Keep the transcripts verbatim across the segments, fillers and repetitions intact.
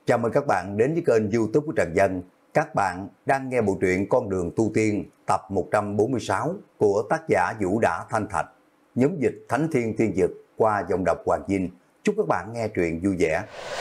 Chào mừng các bạn đến với kênh YouTube của Trần Dân. Các bạn đang nghe bộ truyện Con đường tu tiên tập một trăm bốn mươi sáu của tác giả Vũ Đã Thanh Thạch, nhóm dịch Thánh Thiên Tiên Dực qua giọng đọc Hoàng Vinh. Chúc các bạn nghe truyện vui vẻ.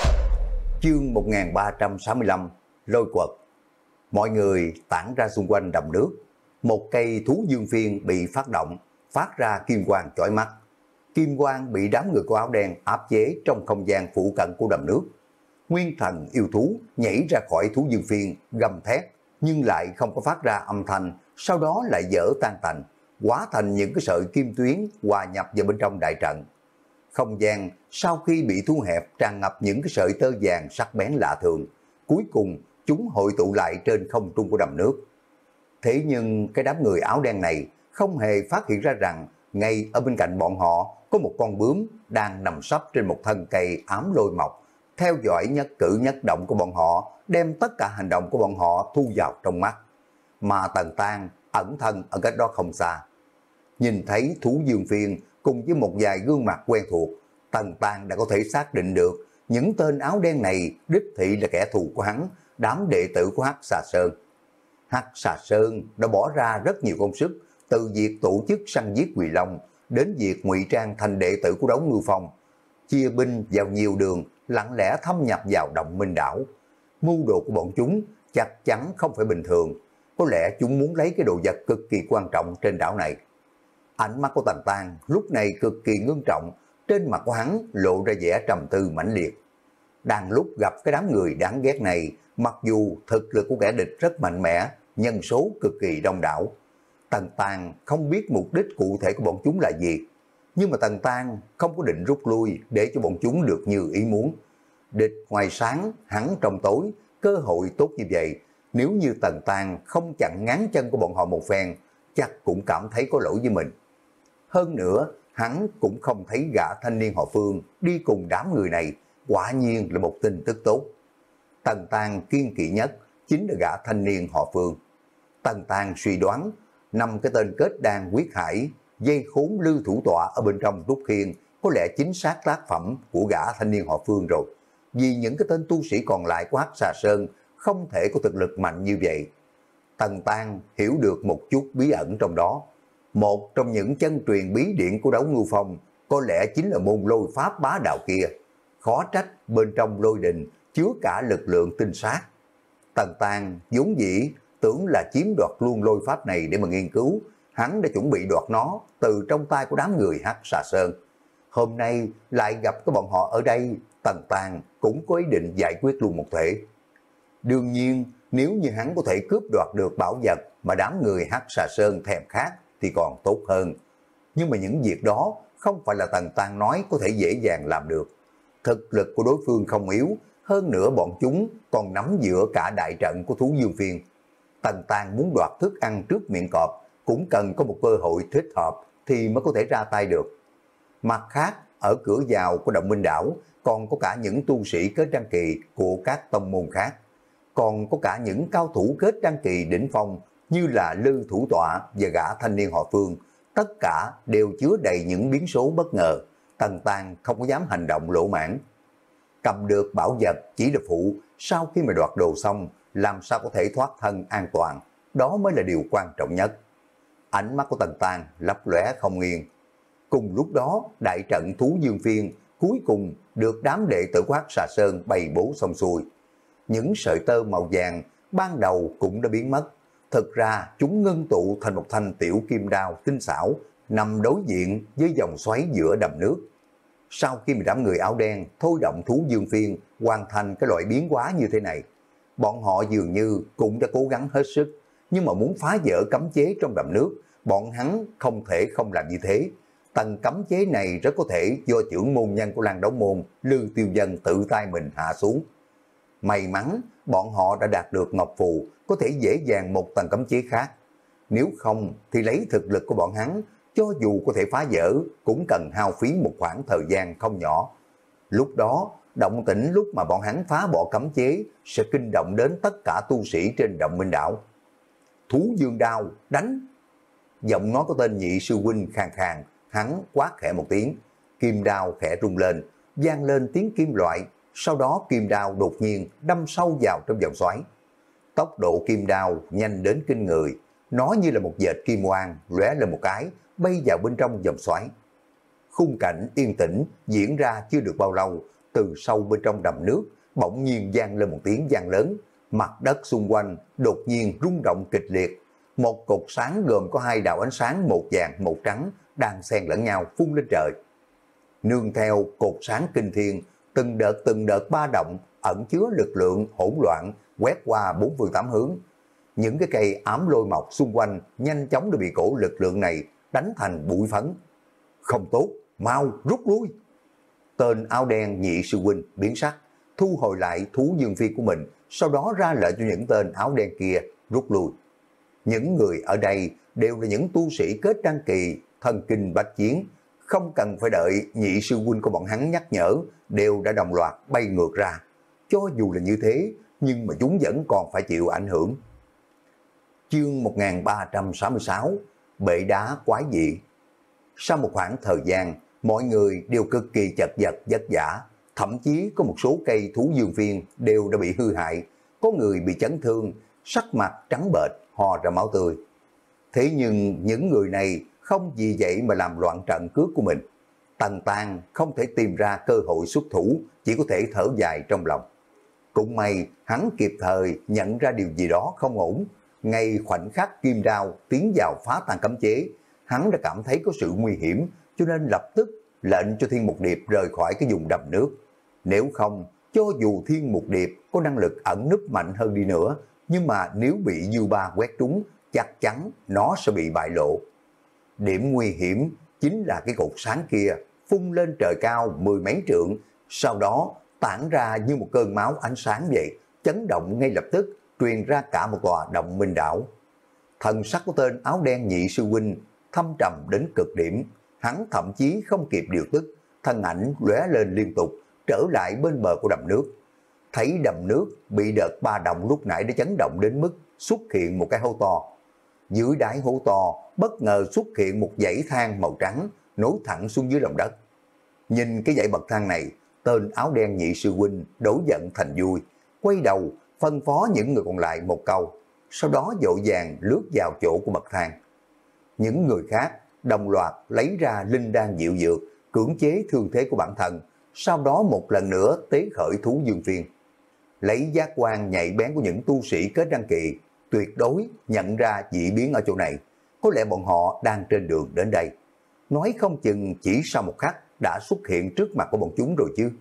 Chương một nghìn ba trăm sáu mươi lăm, Lôi Quật. Mọi người tản ra xung quanh đầm nước. Một cây thú dương phiên bị phát động, phát ra kim quang chói mắt. Kim quang bị đám người của áo đen áp chế trong không gian phụ cận của đầm nước. Nguyên thần yêu thú nhảy ra khỏi thú dương phiên, gầm thét, nhưng lại không có phát ra âm thanh, sau đó lại dở tan tành, hóa thành những cái sợi kim tuyến hòa nhập vào bên trong đại trận. Không gian sau khi bị thu hẹp tràn ngập những cái sợi tơ vàng sắc bén lạ thường, cuối cùng chúng hội tụ lại trên không trung của đầm nước. Thế nhưng cái đám người áo đen này không hề phát hiện ra rằng ngay ở bên cạnh bọn họ có một con bướm đang nằm sấp trên một thân cây ám lôi mọc, theo dõi nhất cử nhất động của bọn họ, đem tất cả hành động của bọn họ thu vào trong mắt. Mà Tần Tang ẩn thân ở cách đó không xa. Nhìn thấy thú dương phiên cùng với một vài gương mặt quen thuộc, Tần Tang đã có thể xác định được những tên áo đen này đích thị là kẻ thù của hắn, đám đệ tử của Hắc Xà Sơn. Hắc Xà Sơn đã bỏ ra rất nhiều công sức, từ việc tổ chức săn giết Quỳ Long đến việc ngụy trang thành đệ tử của Đấu Ngư Phong, chia binh vào nhiều đường, lặng lẽ thâm nhập vào Động Minh Đảo. Mưu đồ của bọn chúng chắc chắn không phải bình thường, có lẽ chúng muốn lấy cái đồ vật cực kỳ quan trọng trên đảo này. Ánh mắt của Tần Tang lúc này cực kỳ ngưng trọng, trên mặt của hắn lộ ra vẻ trầm tư mãnh liệt. Đang lúc gặp cái đám người đáng ghét này, mặc dù thực lực của kẻ địch rất mạnh mẽ, nhân số cực kỳ đông đảo, Tần Tang không biết mục đích cụ thể của bọn chúng là gì. Nhưng mà Tần Tang không có định rút lui để cho bọn chúng được như ý muốn. Địch ngoài sáng, hắn trong tối, cơ hội tốt như vậy, nếu như Tần Tang không chặn ngán chân của bọn họ một phen, chắc cũng cảm thấy có lỗi với mình. Hơn nữa, hắn cũng không thấy gã thanh niên họ Phương đi cùng đám người này, quả nhiên là một tin tức tốt. Tần Tang kiên kỵ nhất chính là gã thanh niên họ Phương. Tần Tang suy đoán, năm cái tên kết đan quyết hải, dây khốn lưu thủ tọa ở bên trong Trúc Khiên có lẽ chính xác tác phẩm của gã thanh niên họ Phương rồi. Vì những cái tên tu sĩ còn lại của Hắc Xà Sơn không thể có thực lực mạnh như vậy. Tần Tang hiểu được một chút bí ẩn trong đó. Một trong những chân truyền bí điển của Đấu Ngư Phong có lẽ chính là môn lôi pháp bá đạo kia. Khó trách bên trong lôi đình chứa cả lực lượng tinh sát. Tần Tang vốn dĩ tưởng là chiếm đoạt luôn lôi pháp này để mà nghiên cứu. Hắn đã chuẩn bị đoạt nó từ trong tay của đám người Hắc Xà Sơn. Hôm nay lại gặp cái bọn họ ở đây, Tần Tang cũng có ý định giải quyết luôn một thể. Đương nhiên, nếu như hắn có thể cướp đoạt được bảo vật mà đám người Hắc Xà Sơn thèm khát thì còn tốt hơn. Nhưng mà những việc đó không phải là Tần Tang nói có thể dễ dàng làm được. Thực lực của đối phương không yếu, hơn nữa bọn chúng còn nắm giữa cả đại trận của thú dương phiên. Tần Tang muốn đoạt thức ăn trước miệng cọp, cũng cần có một cơ hội thích hợp thì mới có thể ra tay được. Mặt khác, ở cửa vào của Động Minh Đảo còn có cả những tu sĩ kết đăng kỳ của các tông môn khác. Còn có cả những cao thủ kết đăng kỳ đỉnh phong như là Lư Thủ Tọa và gã thanh niên họ Phương. Tất cả đều chứa đầy những biến số bất ngờ. Tần Tang không có dám hành động lỗ mãn. Cầm được bảo vật chỉ là phụ, sau khi mà đoạt đồ xong, làm sao có thể thoát thân an toàn, đó mới là điều quan trọng nhất. Ánh mắt của Tần Tang lấp lóe không yên. Cùng lúc đó, đại trận thú dương phiên cuối cùng được đám đệ tử của Hắc Xà Sơn bày bố xong xuôi. Những sợi tơ màu vàng ban đầu cũng đã biến mất. Thực ra chúng ngưng tụ thành một thanh tiểu kim đao tinh xảo nằm đối diện với dòng xoáy giữa đầm nước. Sau khi mà đám người áo đen thôi động thú dương phiên hoàn thành cái loại biến hóa như thế này, bọn họ dường như cũng đã cố gắng hết sức, nhưng mà muốn phá vỡ cấm chế trong đầm nước, bọn hắn không thể không làm như thế. Tầng cấm chế này rất có thể do trưởng môn nhân của Lan Đấu Môn, Lư Tiêu Dân tự tay mình hạ xuống. May mắn, bọn họ đã đạt được Ngọc Phù, có thể dễ dàng một tầng cấm chế khác. Nếu không, thì lấy thực lực của bọn hắn, cho dù có thể phá vỡ, cũng cần hao phí một khoảng thời gian không nhỏ. Lúc đó, động tĩnh lúc mà bọn hắn phá bỏ cấm chế sẽ kinh động đến tất cả tu sĩ trên Động Minh Đảo. Thú dương đao, đánh! Giọng nói của tên nhị sư huynh khàn khàn, hắn quát khẽ một tiếng, kim đao khẽ rung lên, vang lên tiếng kim loại, sau đó kim đao đột nhiên đâm sâu vào trong vòng xoáy. Tốc độ kim đao nhanh đến kinh người, nó như là một dệt kim quang lóe lên một cái, bay vào bên trong vòng xoáy. Khung cảnh yên tĩnh diễn ra chưa được bao lâu, từ sâu bên trong đầm nước bỗng nhiên vang lên một tiếng vang lớn, mặt đất xung quanh đột nhiên rung động kịch liệt. Một cột sáng gồm có hai đạo ánh sáng một vàng một trắng đang xen lẫn nhau phun lên trời. Nương theo cột sáng kinh thiên, từng đợt từng đợt ba động ẩn chứa lực lượng hỗn loạn quét qua bốn phương tám hướng. Những cái cây ám lôi mọc xung quanh nhanh chóng đã bị cổ lực lượng này đánh thành bụi phấn. Không tốt, mau rút lui. Tên áo đen nhị sư huynh biến sắc, thu hồi lại thú dương phi của mình, sau đó ra lệnh cho những tên áo đen kia rút lui. Những người ở đây đều là những tu sĩ kết đăng kỳ, thần kinh bách chiến, không cần phải đợi nhị sư huynh của bọn hắn nhắc nhở, đều đã đồng loạt bay ngược ra. Cho dù là như thế, nhưng mà chúng vẫn còn phải chịu ảnh hưởng. Chương một nghìn ba trăm sáu mươi sáu, Bệ đá quái dị. Sau một khoảng thời gian, mọi người đều cực kỳ chật vật vất vả, thậm chí có một số cây thú dương phiên đều đã bị hư hại, có người bị chấn thương, sắc mặt trắng bệch, ho ra máu tươi. Thế nhưng những người này không vì vậy mà làm loạn trận cướp của mình. Tần Tang không thể tìm ra cơ hội xuất thủ, chỉ có thể thở dài trong lòng. Cũng may hắn kịp thời nhận ra điều gì đó không ổn. Ngay khoảnh khắc kim đao tiến vào phá tan cấm chế, hắn đã cảm thấy có sự nguy hiểm, cho nên lập tức lệnh cho Thiên Mục Điệp rời khỏi cái vùng đầm nước. Nếu không, cho dù Thiên Mục Điệp có năng lực ẩn núp mạnh hơn đi nữa, nhưng mà nếu bị dư ba quét trúng, chắc chắn nó sẽ bị bại lộ. Điểm nguy hiểm chính là cái cột sáng kia phun lên trời cao mười mấy trượng, sau đó tản ra như một cơn máu ánh sáng vậy, chấn động ngay lập tức, truyền ra cả một tòa động minh đảo. Thần sắc của tên áo đen nhị sư huynh thâm trầm đến cực điểm, hắn thậm chí không kịp điều tức, thân ảnh lóe lên liên tục, trở lại bên bờ của đầm nước. Thấy đầm nước bị đợt ba động lúc nãy đã chấn động đến mức xuất hiện một cái hố to. Dưới đáy hố to bất ngờ xuất hiện một dãy thang màu trắng nối thẳng xuống dưới lòng đất. Nhìn cái dãy bậc thang này, tên áo đen nhị sư huynh đổi giận thành vui, quay đầu phân phó những người còn lại một câu, sau đó vội vàng lướt vào chỗ của bậc thang. Những người khác đồng loạt lấy ra linh đan diệu dược, cưỡng chế thương thế của bản thân, sau đó một lần nữa tế khởi thú dương phiên. Lấy giác quan nhạy bén của những tu sĩ kết đăng kỳ, tuyệt đối nhận ra dị biến ở chỗ này. Có lẽ bọn họ đang trên đường đến đây. Nói không chừng chỉ sau một khắc đã xuất hiện trước mặt của bọn chúng rồi chứ.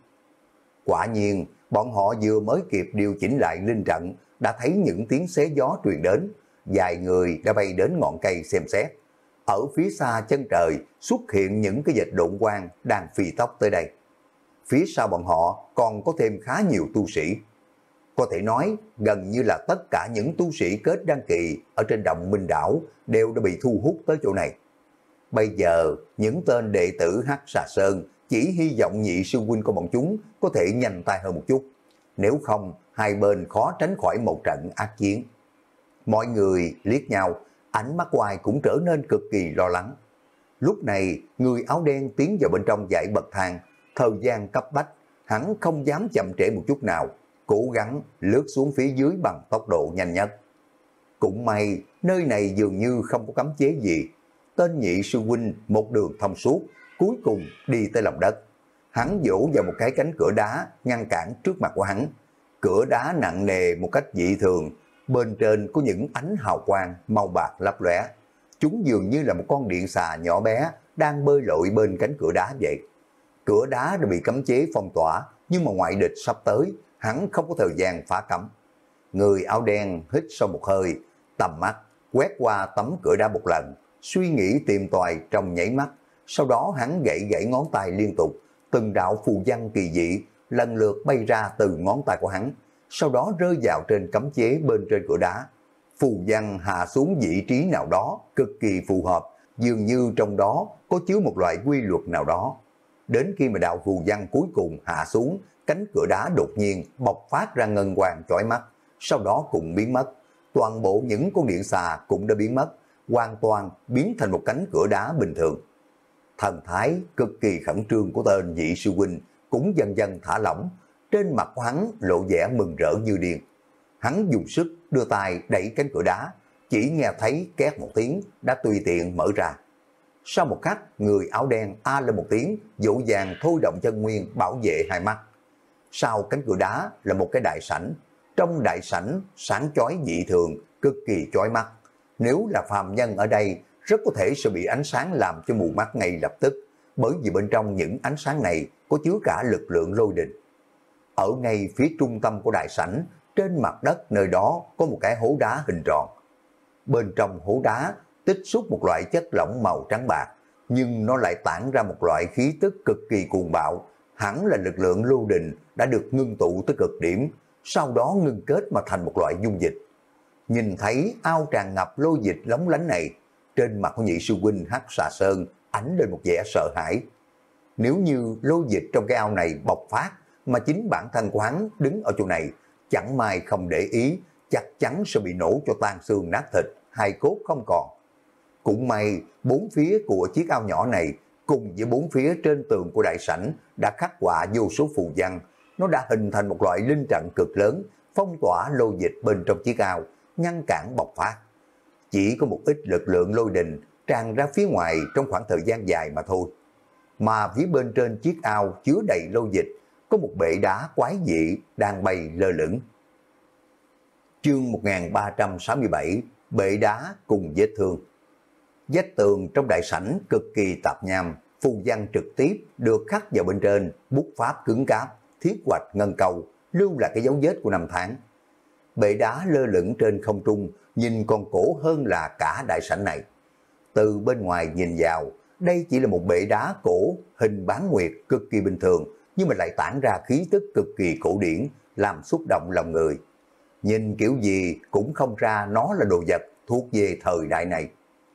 Quả nhiên, bọn họ vừa mới kịp điều chỉnh lại linh trận, đã thấy những tiếng xé gió truyền đến. Vài người đã bay đến ngọn cây xem xét. Ở phía xa chân trời xuất hiện những cái vệt độn quang đang phi tốc tới đây. Phía sau bọn họ còn có thêm khá nhiều tu sĩ. Có thể nói gần như là tất cả những tu sĩ kết đăng kỳ ở trên động Minh Đảo đều đã bị thu hút tới chỗ này. Bây giờ những tên đệ tử Hắc Xà Sơn chỉ hy vọng nhị sư huynh của bọn chúng có thể nhanh tay hơn một chút. Nếu không, hai bên khó tránh khỏi một trận ác chiến. Mọi người liếc nhau, ánh mắt của ai cũng trở nên cực kỳ lo lắng. Lúc này, người áo đen tiến vào bên trong dãy bậc thang, thời gian cấp bách, hắn không dám chậm trễ một chút nào, cố gắng lướt xuống phía dưới bằng tốc độ nhanh nhất. Cũng may, nơi này dường như không có cấm chế gì. Tên nhị sư huynh một đường thông suốt, cuối cùng đi tới lòng đất. Hắn vỗ vào một cái cánh cửa đá ngăn cản trước mặt của hắn. Cửa đá nặng nề một cách dị thường, bên trên có những ánh hào quang màu bạc lấp lóe. Chúng dường như là một con điện xà nhỏ bé đang bơi lội bên cánh cửa đá vậy. Cửa đá đã bị cấm chế phong tỏa, nhưng mà ngoại địch sắp tới, hắn không có thời gian phá cấm. Người áo đen hít sâu một hơi, tầm mắt quét qua tấm cửa đá một lần, suy nghĩ tìm tòi trong nháy mắt. Sau đó hắn gãy gãy ngón tay liên tục, từng đạo phù văn kỳ dị lần lượt bay ra từ ngón tay của hắn, sau đó rơi vào trên cấm chế bên trên cửa đá. Phù văn hạ xuống vị trí nào đó cực kỳ phù hợp, dường như trong đó có chứa một loại quy luật nào đó. Đến khi mà đạo phù văn cuối cùng hạ xuống, cánh cửa đá đột nhiên bộc phát ra ngân quang chói mắt, sau đó cũng biến mất. Toàn bộ những con điện xà cũng đã biến mất, hoàn toàn biến thành một cánh cửa đá bình thường. Thần thái cực kỳ khẩn trương của tên nhị sư huynh cũng dần dần thả lỏng, trên mặt của hắn lộ vẻ mừng rỡ như điên. Hắn dùng sức đưa tay đẩy cánh cửa đá, chỉ nghe thấy két một tiếng đã tùy tiện mở ra. Sau một khắc, người áo đen a lên một tiếng, dỗ dàng thôi động chân nguyên bảo vệ hai mắt. Sau cánh cửa đá là một cái đại sảnh, trong đại sảnh sáng chói dị thường, cực kỳ chói mắt. Nếu là phàm nhân ở đây, rất có thể sẽ bị ánh sáng làm cho mù mắt ngay lập tức, bởi vì bên trong những ánh sáng này có chứa cả lực lượng lôi đình. Ở ngay phía trung tâm của đại sảnh, trên mặt đất nơi đó có một cái hố đá hình tròn. Bên trong hố đá tích xúc một loại chất lỏng màu trắng bạc, nhưng nó lại tản ra một loại khí tức cực kỳ cuồng bạo, hẳn là lực lượng lưu đình đã được ngưng tụ tới cực điểm, sau đó ngưng kết mà thành một loại dung dịch. Nhìn thấy ao tràn ngập lôi dịch lóng lánh này, trên mặt của nhị sư huynh Hắc Xà Sơn ánh lên một vẻ sợ hãi. Nếu như lôi dịch trong cái ao này bộc phát, mà chính bản thân của hắn đứng ở chỗ này, chẳng may không để ý, chắc chắn sẽ bị nổ cho tan xương nát thịt, hai cốt không còn. Cũng may, bốn phía của chiếc ao nhỏ này, cùng với bốn phía trên tường của đại sảnh đã khắc họa vô số phù văn, nó đã hình thành một loại linh trận cực lớn, phong tỏa lôi dịch bên trong chiếc ao, ngăn cản bộc phát. Chỉ có một ít lực lượng lôi đình tràn ra phía ngoài trong khoảng thời gian dài mà thôi. Mà phía bên trên chiếc ao chứa đầy lôi dịch, có một bệ đá quái dị đang bay lơ lửng. Chương một nghìn ba trăm sáu mươi bảy, bệ đá cùng vết thương. Vách tường trong đại sảnh cực kỳ tạp nham, phù văn trực tiếp được khắc vào bên trên, bút pháp cứng cáp, thiết hoạch ngân cầu, lưu lại cái dấu vết của năm tháng. Bệ đá lơ lửng trên không trung, nhìn còn cổ hơn là cả đại sảnh này. Từ bên ngoài nhìn vào, đây chỉ là một bệ đá cổ, hình bán nguyệt cực kỳ bình thường, nhưng mà lại tản ra khí tức cực kỳ cổ điển, làm xúc động lòng người. Nhìn kiểu gì cũng không ra nó là đồ vật thuộc về thời đại này.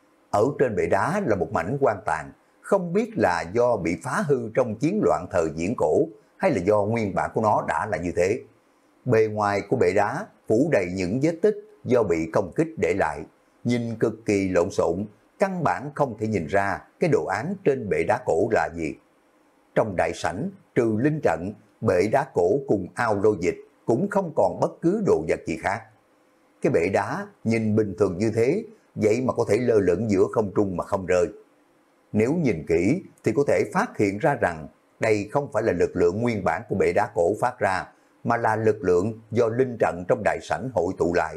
Ở trên bệ đá là một mảnh quan tàn, không biết là do bị phá hư trong chiến loạn thời viễn cổ, hay là do nguyên bản của nó đã là như thế. Bề ngoài của bệ đá phủ đầy những vết tích do bị công kích để lại, nhìn cực kỳ lộn xộn, căn bản không thể nhìn ra cái đồ án trên bệ đá cổ là gì. Trong đại sảnh, trừ linh trận, bệ đá cổ cùng ao lôi dịch cũng không còn bất cứ đồ vật gì khác. Cái bệ đá nhìn bình thường như thế, vậy mà có thể lơ lửng giữa không trung mà không rơi. Nếu nhìn kỹ thì có thể phát hiện ra rằng đây không phải là lực lượng nguyên bản của bệ đá cổ phát ra, mà là lực lượng do linh trận trong đại sảnh hội tụ lại.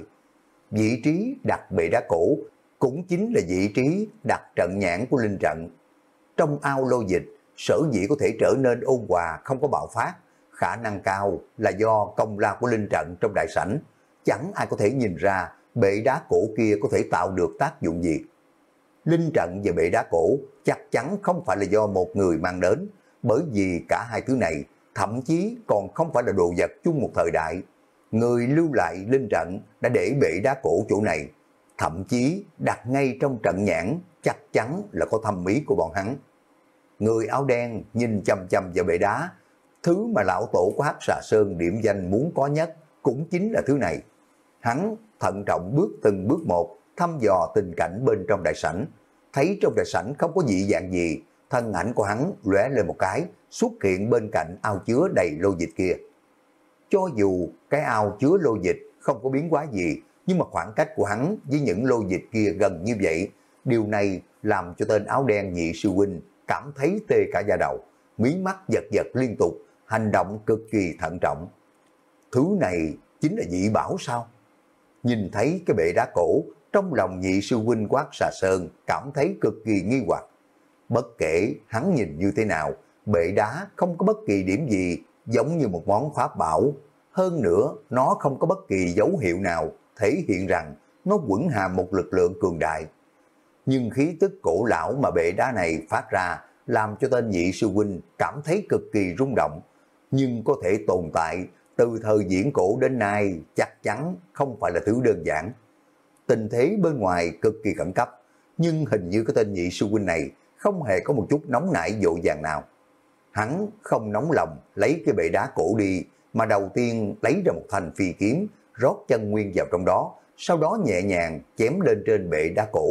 Vị trí đặt bệ đá cổ cũng chính là vị trí đặt trận nhãn của linh trận. Trong ao lôi dịch, sở dĩ có thể trở nên ôn hòa không có bạo phát, khả năng cao là do công lao của linh trận trong đại sảnh. Chẳng ai có thể nhìn ra bệ đá cổ kia có thể tạo được tác dụng gì. Linh trận và bệ đá cổ chắc chắn không phải là do một người mang đến, bởi vì cả hai thứ này thậm chí còn không phải là đồ vật chung một thời đại. Người lưu lại linh trận đã để bệ đá cổ chỗ này, thậm chí đặt ngay trong trận nhãn, chắc chắn là có thâm ý của bọn hắn. Người áo đen nhìn chằm chằm vào bệ đá, thứ mà lão tổ của Hắc Xà Sơn điểm danh muốn có nhất cũng chính là thứ này. Hắn thận trọng bước từng bước một, thăm dò tình cảnh bên trong đại sảnh, thấy trong đại sảnh không có dị dạng gì, thân ảnh của hắn lóe lên một cái, xuất hiện bên cạnh ao chứa đầy lô dịch kia. Cho dù cái ao chứa lô dịch không có biến hóa gì, nhưng mà khoảng cách của hắn với những lô dịch kia gần như vậy, điều này làm cho tên áo đen nhị sư huynh cảm thấy tê cả da đầu, mí mắt giật giật liên tục, hành động cực kỳ thận trọng. Thứ này chính là dị bảo sao? Nhìn thấy cái bệ đá cổ, trong lòng nhị sư huynh Quát Xà Sơn cảm thấy cực kỳ nghi hoặc. Bất kể hắn nhìn như thế nào, bệ đá không có bất kỳ điểm gì giống như một món pháp bảo. Hơn nữa, nó không có bất kỳ dấu hiệu nào thể hiện rằng nó quẩn hàm một lực lượng cường đại. Nhưng khí tức cổ lão mà bệ đá này phát ra làm cho tên nhị sư huynh cảm thấy cực kỳ rung động. Nhưng có thể tồn tại từ thời viễn cổ đến nay chắc chắn không phải là thứ đơn giản. Tình thế bên ngoài cực kỳ khẩn cấp, nhưng hình như cái tên nhị sư huynh này không hề có một chút nóng nảy vội vàng nào. Hắn không nóng lòng lấy cái bệ đá cổ đi, mà đầu tiên lấy ra một thanh phi kiếm, rót chân nguyên vào trong đó, sau đó nhẹ nhàng chém lên trên bệ đá cổ.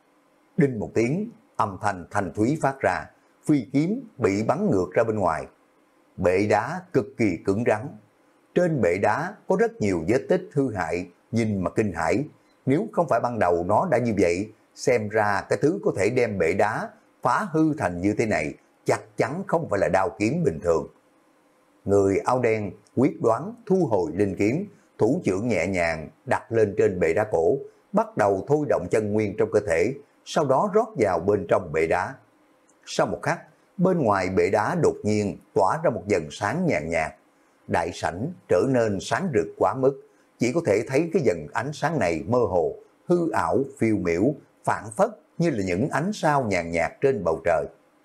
Đinh một tiếng, âm thanh thanh thúy phát ra, phi kiếm bị bắn ngược ra bên ngoài. bệ đá cực kỳ cứng rắn. Trên bệ đá có rất nhiều vết tích hư hại, nhìn mà kinh hãi. Nếu không phải ban đầu nó đã như vậy, xem ra cái thứ có thể đem bệ đá phá hư thành như thế này, chắc chắn không phải là đao kiếm bình thường. Người áo đen quyết đoán thu hồi linh kiếm, thủ trưởng nhẹ nhàng đặt lên trên bệ đá cổ, bắt đầu thôi động chân nguyên trong cơ thể, sau đó rót vào bên trong bệ đá. Sau một khắc, bên ngoài bệ đá đột nhiên tỏa ra một dần sáng nhàn nhạt. Đại sảnh trở nên sáng rực quá mức, chỉ có thể thấy cái dần ánh sáng này mơ hồ, hư ảo, phiêu miểu, phản phất như là những ánh sao nhàn nhạt trên bầu trời.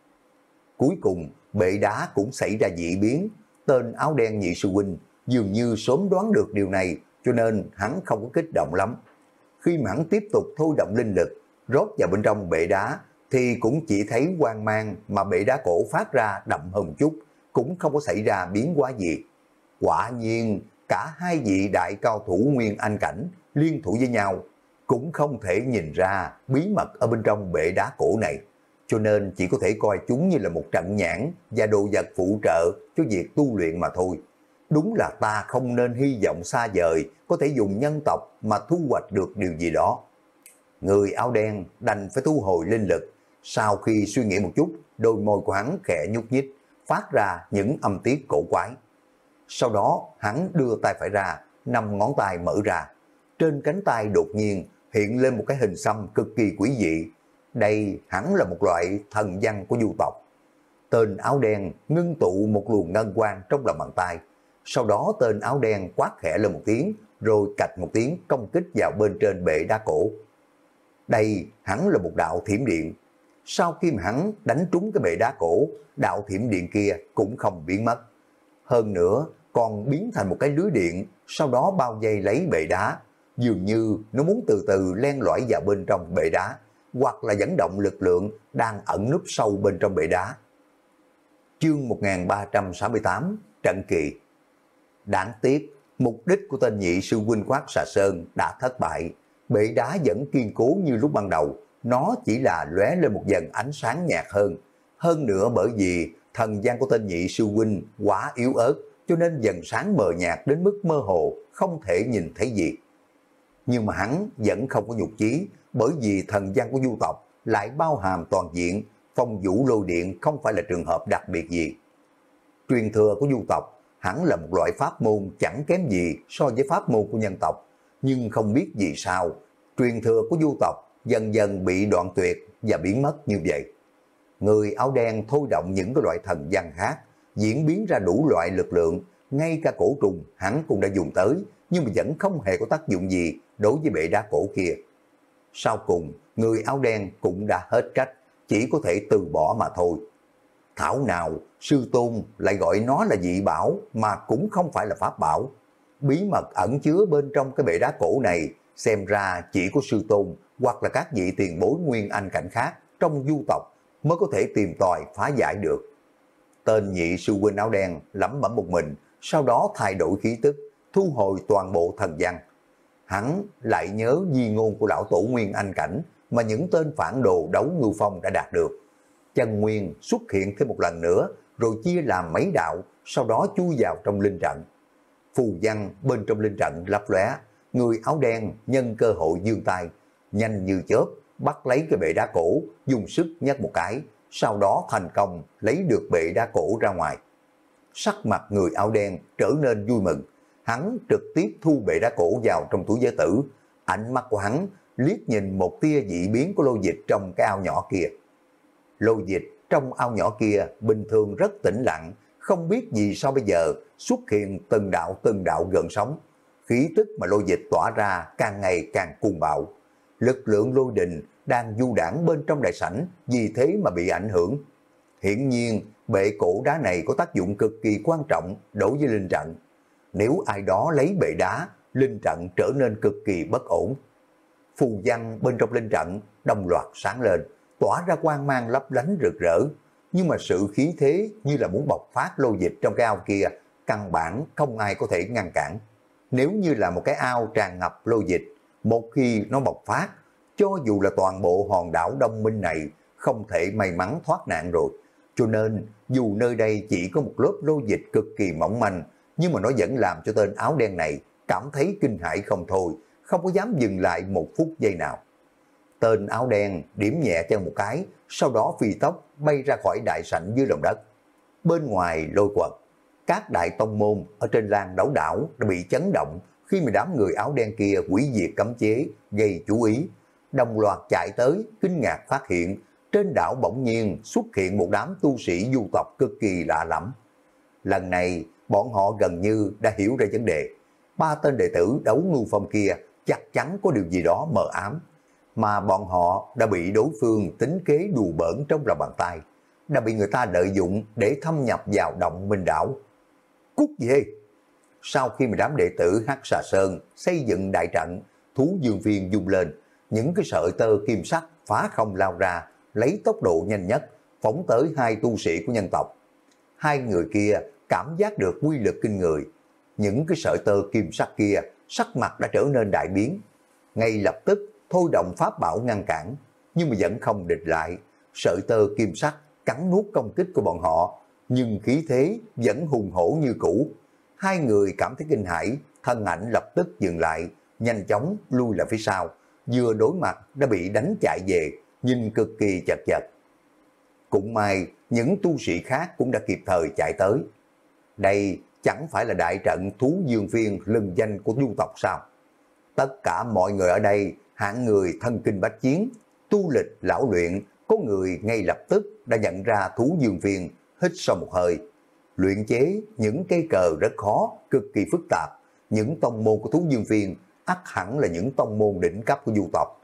Cuối cùng, bệ đá cũng xảy ra dị biến. Tên áo đen nhị sư huynh dường như sớm đoán được điều này, cho nên hắn không có kích động lắm. Khi mà hắn tiếp tục thôi động linh lực, rót vào bên trong bệ đá, thì cũng chỉ thấy quang mang mà bệ đá cổ phát ra đậm hơn chút, cũng không có xảy ra biến hóa gì. Quả nhiên, cả hai vị đại cao thủ Nguyên Anh cảnh liên thủ với nhau, cũng không thể nhìn ra bí mật ở bên trong bệ đá cổ này, cho nên chỉ có thể coi chúng như là một trận nhãn và đồ vật phụ trợ cho việc tu luyện mà thôi. Đúng là ta không nên hy vọng xa vời có thể dùng nhân tộc mà thu hoạch được điều gì đó. Người áo đen đành phải thu hồi linh lực. Sau khi suy nghĩ một chút, đôi môi của hắn khẽ nhúc nhích, phát ra những âm tiết cổ quái. Sau đó hắn đưa tay phải ra, năm ngón tay mở ra. Trên cánh tay đột nhiên hiện lên một cái hình xăm cực kỳ quý dị. Đây hẳn là một loại thần văn của du tộc. Tên áo đen ngưng tụ một luồng ngân quang trong lòng bàn tay. Sau đó tên áo đen quát khẽ lên một tiếng, rồi cạch một tiếng công kích vào bên trên bệ đá cổ. Đây hẳn là một đạo thiểm điện. Sau khi mà hắn đánh trúng cái bệ đá cổ, đạo thiểm điện kia cũng không biến mất. Hơn nữa còn biến thành một cái lưới điện, sau đó bao vây lấy bệ đá. Dường như nó muốn từ từ len lỏi vào bên trong bệ đá, hoặc là dẫn động lực lượng đang ẩn núp sâu bên trong bệ đá. Chương một nghìn ba trăm sáu mươi tám, Trận Kỳ. Đáng tiếc, mục đích của tên nhị sư huynh Quát Xà Sơn đã thất bại. Bệ đá vẫn kiên cố như lúc ban đầu, nó chỉ là lóe lên một dần ánh sáng nhạt hơn. Hơn nữa bởi vì thần gian của tên nhị sư huynh quá yếu ớt, cho nên dần sáng mờ nhạt đến mức mơ hồ, không thể nhìn thấy gì. Nhưng mà hắn vẫn không có nhục chí, bởi vì thần gian của du tộc lại bao hàm toàn diện, phong vũ lôi điện không phải là trường hợp đặc biệt gì. Truyền thừa của du tộc hẳn là một loại pháp môn chẳng kém gì so với pháp môn của nhân tộc, nhưng không biết vì sao truyền thừa của du tộc dần dần bị đoạn tuyệt và biến mất như vậy. Người áo đen thôi động những cái loại thần văn khác, diễn biến ra đủ loại lực lượng, ngay cả cổ trùng hắn cũng đã dùng tới, nhưng mà vẫn không hề có tác dụng gì đối với bệ đá cổ kia. Sau cùng, người áo đen cũng đã hết cách, chỉ có thể từ bỏ mà thôi. Thảo nào, sư tôn lại gọi nó là dị bảo mà cũng không phải là pháp bảo. Bí mật ẩn chứa bên trong cái bệ đá cổ này, xem ra chỉ có sư tôn hoặc là các vị tiền bối Nguyên Anh cảnh khác trong du tộc mới có thể tìm tòi phá giải được. Tên nhị sư huynh áo đen lẩm bẩm một mình, sau đó thay đổi khí tức, thu hồi toàn bộ thần văn. Hắn lại nhớ di ngôn của lão tổ Nguyên Anh cảnh mà những tên phản đồ đấu ngưu phong đã đạt được. Chân nguyên xuất hiện thêm một lần nữa, rồi chia làm mấy đạo, sau đó chui vào trong linh trận. Phù văn bên trong linh trận lấp lóe, người áo đen nhân cơ hội giương tay, nhanh như chớp bắt lấy cái bệ đá cổ, dùng sức nhấc một cái, sau đó thành công lấy được bệ đá cổ ra ngoài. Sắc mặt người áo đen trở nên vui mừng, hắn trực tiếp thu bệ đá cổ vào trong túi giới tử. Ánh mắt của hắn liếc nhìn một tia dị biến của lô dịch trong cái ao nhỏ kia. Lô dịch trong ao nhỏ kia bình thường rất tĩnh lặng, không biết gì sao bây giờ xuất hiện từng đạo từng đạo gợn sóng. Khí tức mà lô dịch tỏa ra càng ngày càng cuồng bạo. Lực lượng lôi đình đang du đãng bên trong đại sảnh vì thế mà bị ảnh hưởng. Hiển nhiên bệ cổ đá này có tác dụng cực kỳ quan trọng đối với linh trận. Nếu ai đó lấy bệ đá, linh trận trở nên cực kỳ bất ổn. Phù văn bên trong linh trận đồng loạt sáng lên, tỏa ra quang mang lấp lánh rực rỡ. Nhưng mà sự khí thế như là muốn bộc phát lô dịch trong cái ao kia, căn bản không ai có thể ngăn cản. Nếu như là một cái ao tràn ngập lô dịch, một khi nó bộc phát, cho dù là toàn bộ hòn đảo Đông Minh này không thể may mắn thoát nạn rồi. Cho nên dù nơi đây chỉ có một lớp lô dịch cực kỳ mỏng manh, nhưng mà nó vẫn làm cho tên áo đen này cảm thấy kinh hãi không thôi, không có dám dừng lại một phút giây nào. Tên áo đen điểm nhẹ chân một cái, sau đó phi tốc bay ra khỏi đại sảnh dưới lòng đất. Bên ngoài lôi quật, các đại tông môn ở trên làng đấu đảo đã bị chấn động khi mà đám người áo đen kia hủy diệt cấm chế, gây chú ý. Đồng loạt chạy tới, kinh ngạc phát hiện trên đảo bỗng nhiên xuất hiện một đám tu sĩ du tộc cực kỳ lạ lẫm. Lần này, bọn họ gần như đã hiểu ra vấn đề. Ba tên đệ tử đấu ngưu phong kia chắc chắn có điều gì đó mờ ám, mà bọn họ đã bị đối phương tính kế đùa bỡn trong lòng bàn tay, đã bị người ta lợi dụng để thâm nhập vào động minh đảo. Cút về! Sau khi mà đám đệ tử Hắc Xà Sơn xây dựng đại trận, thú dương viên dung lên, những cái sợi tơ kim sắc phá không lao ra, lấy tốc độ nhanh nhất, phóng tới hai tu sĩ của nhân tộc. Hai người kia cảm giác được quy lực kinh người. Những cái sợi tơ kim sắc kia, sắc mặt đã trở nên đại biến. Ngay lập tức thôi động pháp bảo ngăn cản, nhưng mà vẫn không địch lại. Sợi tơ kim sắc cắn nuốt công kích của bọn họ, nhưng khí thế vẫn hùng hổ như cũ. Hai người cảm thấy kinh hãi, thân ảnh lập tức dừng lại, nhanh chóng lui lại phía sau. Vừa đối mặt đã bị đánh chạy về, nhìn cực kỳ chật vật. Cũng may, những tu sĩ khác cũng đã kịp thời chạy tới. Đây chẳng phải là đại trận thú dương phiên lừng danh của du tộc sao? Tất cả mọi người ở đây, hạng người thân kinh bách chiến, tu lịch lão luyện, có người ngay lập tức đã nhận ra thú dương phiên, hít sâu một hơi. Luyện chế những cây cờ rất khó, cực kỳ phức tạp. Những tông môn của thú dương phiên ắt hẳn là những tông môn đỉnh cấp của du tộc.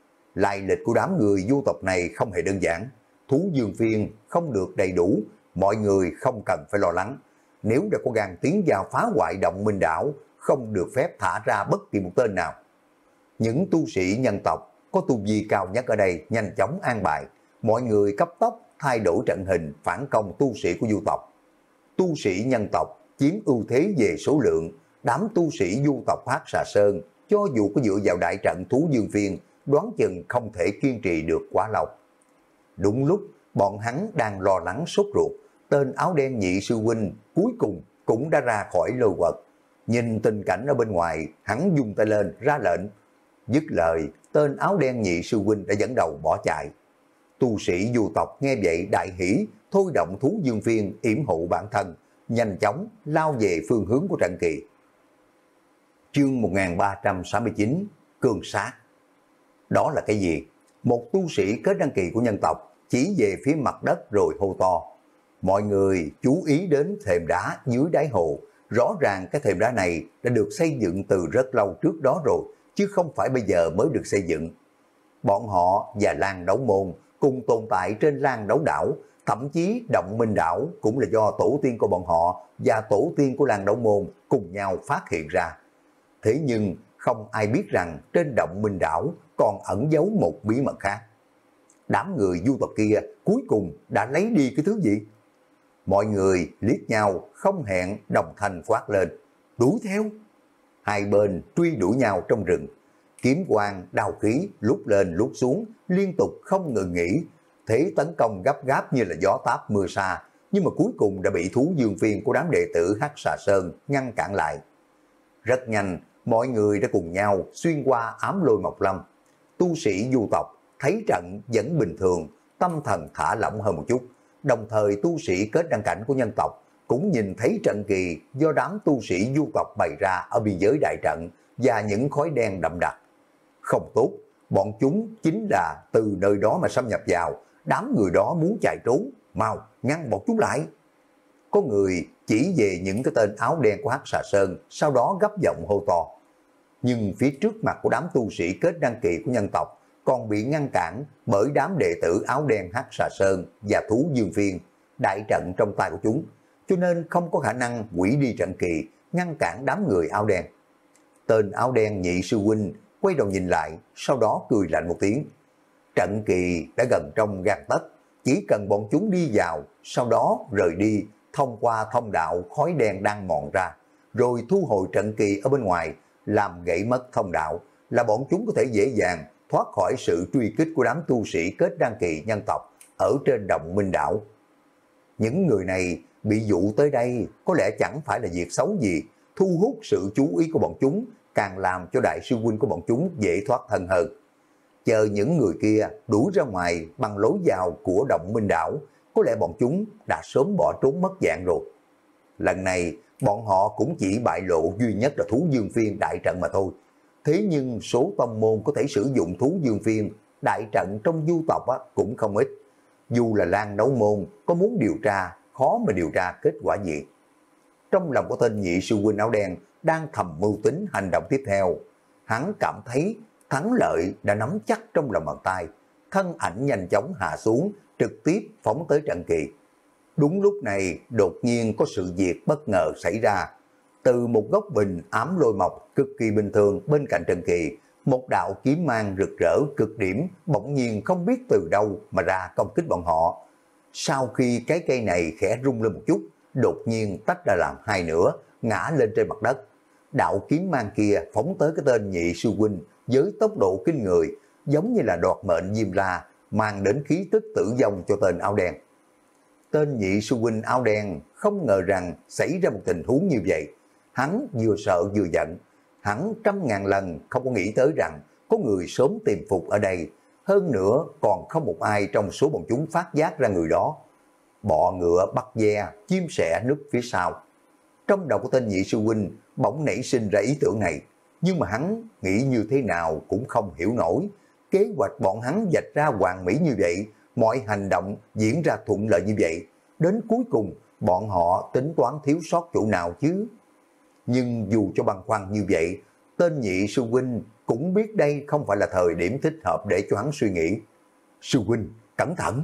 Lai lịch của đám người du tộc này không hề đơn giản. Thú dương phiên không được đầy đủ, mọi người không cần phải lo lắng. Nếu đã có gan tiến vào phá hoại động minh đảo, không được phép thả ra bất kỳ một tên nào. Những tu sĩ nhân tộc có tu vi cao nhất ở đây nhanh chóng an bài, mọi người cấp tốc thay đổi trận hình phản công tu sĩ của du tộc. Tu sĩ nhân tộc chiếm ưu thế về số lượng, đám tu sĩ du tộc Hắc Xà Sơn cho dù có dựa vào đại trận thú dương phiên, đoán chừng không thể kiên trì được quá lâu. Đúng lúc bọn hắn đang lo lắng sốt ruột, tên áo đen nhị sư huynh cuối cùng cũng đã ra khỏi lôi quật. Nhìn tình cảnh ở bên ngoài, hắn dung tay lên ra lệnh. Dứt lời, tên áo đen nhị sư huynh đã dẫn đầu bỏ chạy. Tu sĩ du tộc nghe vậy đại hỉ, thôi động thú dương phiên yểm hộ bản thân, nhanh chóng lao về phương hướng của trận kỳ. Chương một nghìn ba trăm sáu mươi chín, Cương Sát. Đó là cái gì? Một tu sĩ kết đăng kỳ của nhân tộc chỉ về phía mặt đất rồi hô to. Mọi người chú ý đến thềm đá dưới đáy hồ. Rõ ràng cái thềm đá này đã được xây dựng từ rất lâu trước đó rồi, chứ không phải bây giờ mới được xây dựng. Bọn họ và Lan Đấu Môn cùng tồn tại trên Lan Đấu Đảo, thậm chí Động Minh Đảo cũng là do tổ tiên của bọn họ và tổ tiên của Lan Đấu Môn cùng nhau phát hiện ra. Thế nhưng không ai biết rằng trên Động Minh Đảo còn ẩn giấu một bí mật khác. Đám người du tộc kia cuối cùng đã lấy đi cái thứ gì? Mọi người liếc nhau không hẹn đồng thanh quát lên, đuổi theo. Hai bên truy đuổi nhau trong rừng, kiếm quang đao khí lúc lên lúc xuống liên tục không ngừng nghỉ, thế tấn công gấp gáp như là gió táp mưa sa, nhưng mà cuối cùng đã bị thú dương phiên của đám đệ tử Hắc Xà Sơn ngăn cản lại. Rất nhanh, mọi người đã cùng nhau xuyên qua ám lôi Mộc Lâm. Tu sĩ du tộc thấy trận vẫn bình thường, tâm thần thả lỏng hơn một chút. Đồng thời tu sĩ kết đăng cảnh của nhân tộc cũng nhìn thấy trận kỳ do đám tu sĩ du tộc bày ra ở biên giới đại trận và những khói đen đậm đặc. Không tốt, bọn chúng chính là từ nơi đó mà xâm nhập vào, đám người đó muốn chạy trốn, mau ngăn bọn chúng lại. Có người chỉ về những cái tên áo đen của Hắc Xà Sơn, sau đó gấp giọng hô to. Nhưng phía trước mặt của đám tu sĩ kết đăng kỳ của nhân tộc còn bị ngăn cản bởi đám đệ tử áo đen Hắc Xà Sơn và thú dương phiên, đại trận trong tay của chúng, cho nên không có khả năng hủy đi trận kỳ, ngăn cản đám người áo đen. Tên áo đen nhị sư huynh quay đầu nhìn lại, sau đó cười lạnh một tiếng. Trận kỳ đã gần trong gang tấc, chỉ cần bọn chúng đi vào, sau đó rời đi, thông qua thông đạo khói đen đang mòn ra, rồi thu hồi trận kỳ ở bên ngoài, làm gãy mất thông đạo, là bọn chúng có thể dễ dàng thoát khỏi sự truy kích của đám tu sĩ kết đăng kỳ nhân tộc ở trên Động Minh Đảo. Những người này bị dụ tới đây có lẽ chẳng phải là việc xấu gì, thu hút sự chú ý của bọn chúng, càng làm cho đại sư huynh của bọn chúng dễ thoát thân hơn. Chờ những người kia đuổi ra ngoài bằng lối vào của động minh đảo, có lẽ bọn chúng đã sớm bỏ trốn mất dạng rồi. Lần này, bọn họ cũng chỉ bại lộ duy nhất là thú dương phiên đại trận mà thôi. Thế nhưng số tông môn có thể sử dụng thú dương phiên đại trận trong du tộc á, cũng không ít. Dù là Lan Đấu Môn có muốn điều tra, khó mà điều tra kết quả gì. Trong lòng của tên nhị sư huynh áo đen đang thầm mưu tính hành động tiếp theo. Hắn cảm thấy thắng lợi đã nắm chắc trong lòng bàn tay. Thân ảnh nhanh chóng hạ xuống, trực tiếp phóng tới Trần Kỳ. Đúng lúc này, đột nhiên có sự việc bất ngờ xảy ra. Từ một góc bình ám lôi mộc cực kỳ bình thường bên cạnh Trần Kỳ, một đạo kiếm mang rực rỡ cực điểm bỗng nhiên không biết từ đâu mà ra công kích bọn họ. Sau khi cái cây này khẽ rung lên một chút, đột nhiên tách ra làm hai nửa, ngã lên trên mặt đất. Đạo kiếm mang kia phóng tới cái tên nhị sư huynh với tốc độ kinh người, giống như là đoạt mệnh diêm la, mang đến khí tức tử vong cho tên áo đen. Tên nhị sư huynh áo đen không ngờ rằng xảy ra một tình huống như vậy. Hắn vừa sợ vừa giận. Hắn trăm ngàn lần không có nghĩ tới rằng có người sớm tìm phục ở đây. Hơn nữa còn không một ai trong số bọn chúng phát giác ra người đó. Bọ ngựa bắt ve, chim sẻ núp phía sau. Trong đầu của tên nhị sư huynh bỗng nảy sinh ra ý tưởng này. Nhưng mà hắn nghĩ như thế nào cũng không hiểu nổi. Kế hoạch bọn hắn vạch ra hoàn mỹ như vậy, mọi hành động diễn ra thuận lợi như vậy. Đến cuối cùng bọn họ tính toán thiếu sót chỗ nào chứ. Nhưng dù cho băn khoăn như vậy, tên nhị sư huynh cũng biết đây không phải là thời điểm thích hợp để cho hắn suy nghĩ. Sư huynh, cẩn thận!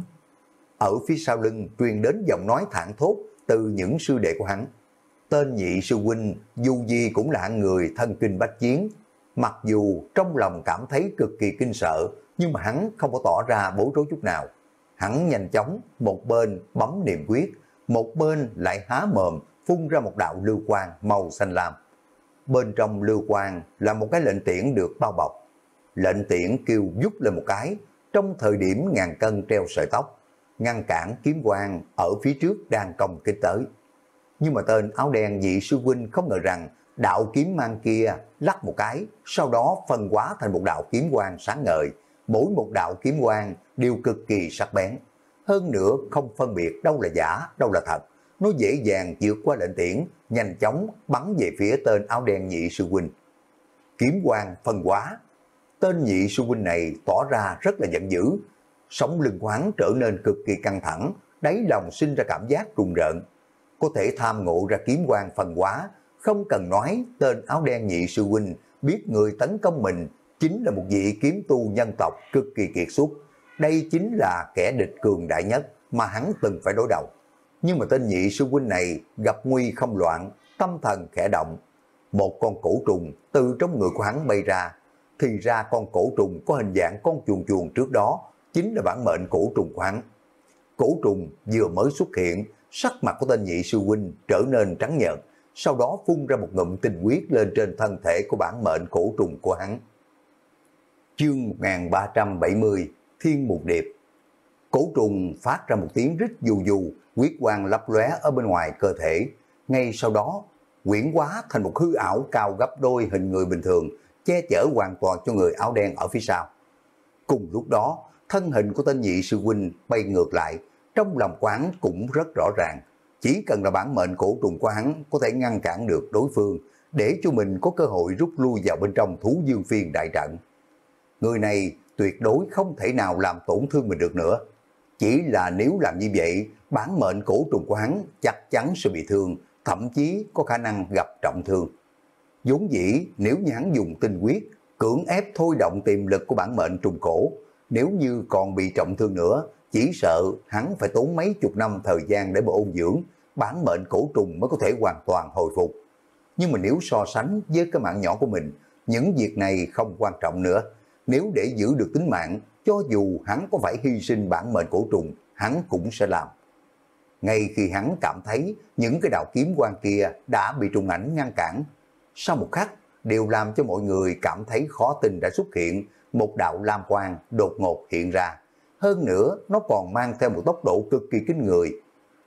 Ở phía sau lưng truyền đến giọng nói thảng thốt từ những sư đệ của hắn. Tên nhị sư huynh dù gì cũng là hạng người thân kinh bách chiến. Mặc dù trong lòng cảm thấy cực kỳ kinh sợ, nhưng mà hắn không có tỏ ra bối rối chút nào. Hắn nhanh chóng, một bên bấm niệm quyết, một bên lại há mồm phun ra một đạo lưu quang màu xanh lam. Bên trong lưu quang là một cái lệnh tiễn được bao bọc. Lệnh tiễn kêu vút lên một cái, trong thời điểm ngàn cân treo sợi tóc, ngăn cản kiếm quang ở phía trước đang công kích tới. Nhưng mà tên áo đen nhị sư huynh không ngờ rằng đạo kiếm mang kia lắc một cái, sau đó phân hóa thành một đạo kiếm quang sáng ngời. Mỗi một đạo kiếm quang đều cực kỳ sắc bén. Hơn nữa không phân biệt đâu là giả, đâu là thật. Nó dễ dàng vượt qua lệnh tiễn, nhanh chóng bắn về phía tên áo đen nhị sư huynh. Kiếm quang phân hóa. Tên nhị sư huynh này tỏ ra rất là giận dữ. Sống lưng của hắn trở nên cực kỳ căng thẳng, đáy lòng sinh ra cảm giác rùng rợn. Có thể tham ngộ ra kiếm quang phân hóa, không cần nói tên áo đen nhị sư huynh biết người tấn công mình chính là một vị kiếm tu nhân tộc cực kỳ kiệt xuất. Đây chính là kẻ địch cường đại nhất mà hắn từng phải đối đầu. Nhưng mà tên nhị sư huynh này gặp nguy không loạn, tâm thần khẽ động. Một con cổ trùng từ trong người của hắn bay ra. Thì ra con cổ trùng có hình dạng con chuồn chuồn trước đó chính là bản mệnh cổ trùng của hắn. Cổ trùng vừa mới xuất hiện, sắc mặt của tên nhị sư huynh trở nên trắng nhợt, sau đó phun ra một ngụm tinh huyết lên trên thân thể của bản mệnh cổ trùng của hắn. Chương một nghìn ba trăm bảy mươi Thiên Mục Điệp. Cổ trùng phát ra một tiếng rít dù dù, huyết quang lấp lóe ở bên ngoài cơ thể. Ngay sau đó, quyển hóa thành một hư ảo cao gấp đôi hình người bình thường, che chở hoàn toàn cho người áo đen ở phía sau. Cùng lúc đó, thân hình của tên nhị sư huynh bay ngược lại, trong lòng quán cũng rất rõ ràng. Chỉ cần là bản mệnh cổ trùng của hắn có thể ngăn cản được đối phương, để cho mình có cơ hội rút lui vào bên trong thú dương phiên đại trận. Người này tuyệt đối không thể nào làm tổn thương mình được nữa. Chỉ là nếu làm như vậy, bản mệnh cổ trùng của hắn chắc chắn sẽ bị thương, thậm chí có khả năng gặp trọng thương. Vốn dĩ nếu như hắn dùng tinh huyết, cưỡng ép thôi động tiềm lực của bản mệnh trùng cổ, nếu như còn bị trọng thương nữa, chỉ sợ hắn phải tốn mấy chục năm thời gian để mà ôn dưỡng, bản mệnh cổ trùng mới có thể hoàn toàn hồi phục. Nhưng mà nếu so sánh với cái mạng nhỏ của mình, những việc này không quan trọng nữa. Nếu để giữ được tính mạng, cho dù hắn có phải hy sinh bản mệnh cổ trùng, hắn cũng sẽ làm. Ngay khi hắn cảm thấy những cái đạo kiếm quang kia đã bị trùng ảnh ngăn cản, sau một khắc đều làm cho mọi người cảm thấy khó tin đã xuất hiện một đạo lam quang đột ngột hiện ra. Hơn nữa nó còn mang theo một tốc độ cực kỳ kinh người.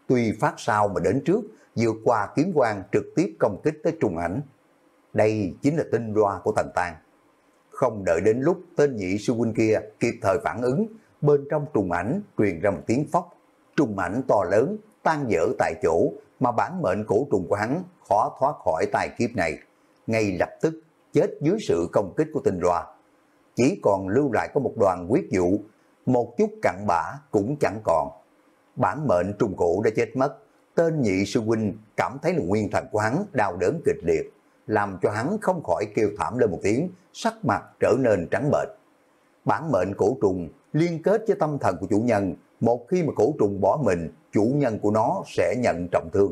tuy phát sau mà đến trước, vượt qua kiếm quang trực tiếp công kích tới trùng ảnh. Đây chính là tinh loa của Tần Tang. Không đợi đến lúc tên nhị sư huynh kia kịp thời phản ứng, bên trong trùng ảnh truyền ra một tiếng phốc. Trùng ảnh to lớn, tan vỡ tại chỗ, mà bản mệnh cổ trùng của hắn khó thoát khỏi tai kiếp này. Ngay lập tức chết dưới sự công kích của tinh loa. Chỉ còn lưu lại có một đoàn huyết vụ, một chút cặn bã cũng chẳng còn. Bản mệnh trùng cổ đã chết mất, tên nhị sư huynh cảm thấy là nguyên thần của hắn đau đớn kịch liệt, làm cho hắn không khỏi kêu thảm lên một tiếng, sắc mặt trở nên trắng bệch. Bản mệnh cổ trùng liên kết với tâm thần của chủ nhân, một khi mà cổ trùng bỏ mình, chủ nhân của nó sẽ nhận trọng thương.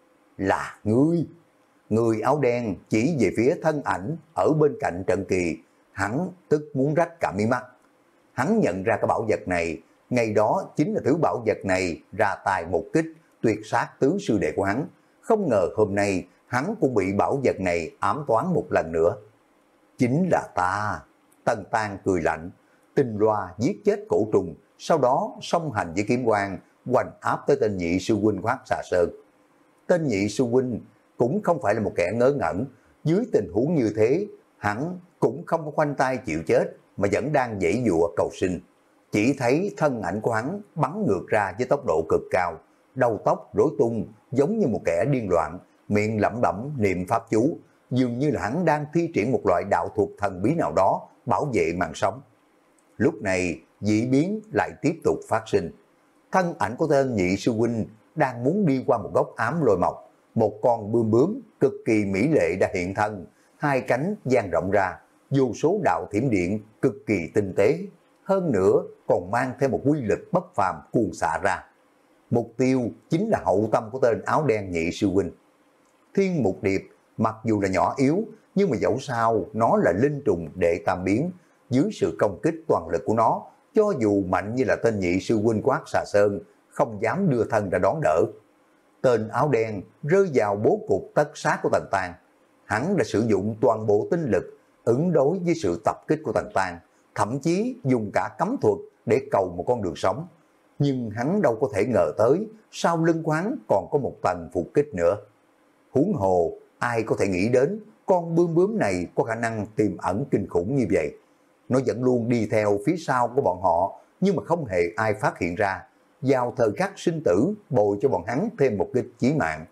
Là ngươi! Người áo đen chỉ về phía thân ảnh ở bên cạnh Trận Kỳ, hắn tức muốn rách cả mí mắt. Hắn nhận ra cái bảo vật này, ngày đó chính là thứ bảo vật này ra tài một kích, tuyệt sát tứ sư đệ của hắn. Không ngờ hôm nay hắn cũng bị bảo vật này ám toán một lần nữa. Chính là ta. Tần Tang cười lạnh, tinh loa giết chết cổ trùng, sau đó song hành với kiếm quang, hoành áp tới tên nhị sư huynh Hoắc Xà Sơn. Tên nhị sư huynh cũng không phải là một kẻ ngớ ngẩn, dưới tình huống như thế, hắn cũng không có khoanh tay chịu chết, mà vẫn đang giãy giụa cầu sinh. Chỉ thấy thân ảnh của hắn bắn ngược ra với tốc độ cực cao, đầu tóc rối tung giống như một kẻ điên loạn, miệng lẩm bẩm niệm pháp chú, dường như là hắn đang thi triển một loại đạo thuật thần bí nào đó bảo vệ mạng sống. Lúc này dị biến lại tiếp tục phát sinh. Thân ảnh của tên nhị sư huynh đang muốn đi qua một góc ám lôi mộc, một con bươm bướm cực kỳ mỹ lệ đã hiện thân, hai cánh dang rộng ra, vô số đạo thiểm điện cực kỳ tinh tế, hơn nữa còn mang theo một quy lực bất phàm cuồng xạ ra. Mục tiêu chính là hậu tâm của tên áo đen nhị sư huynh. Thiên Mục Điệp mặc dù là nhỏ yếu, nhưng mà dẫu sao nó là linh trùng đệ tam biến, dưới sự công kích toàn lực của nó, cho dù mạnh như là tên nhị sư huynh Hoắc Xà Sơn, không dám đưa thân ra đón đỡ. Tên áo đen rơi vào bố cục tất sát của Tần Tang. Hắn đã sử dụng toàn bộ tinh lực ứng đối với sự tập kích của Tần Tang, thậm chí dùng cả cấm thuật để cầu một con đường sống. Nhưng hắn đâu có thể ngờ tới sau lưng quán còn có một tầng phục kích nữa. Huống hồ ai có thể nghĩ đến con bướm bướm này có khả năng tiềm ẩn kinh khủng như vậy. Nó vẫn luôn đi theo phía sau của bọn họ, nhưng mà không hề ai phát hiện ra. Vào thời khắc sinh tử bồi cho bọn hắn thêm một kích chí mạng.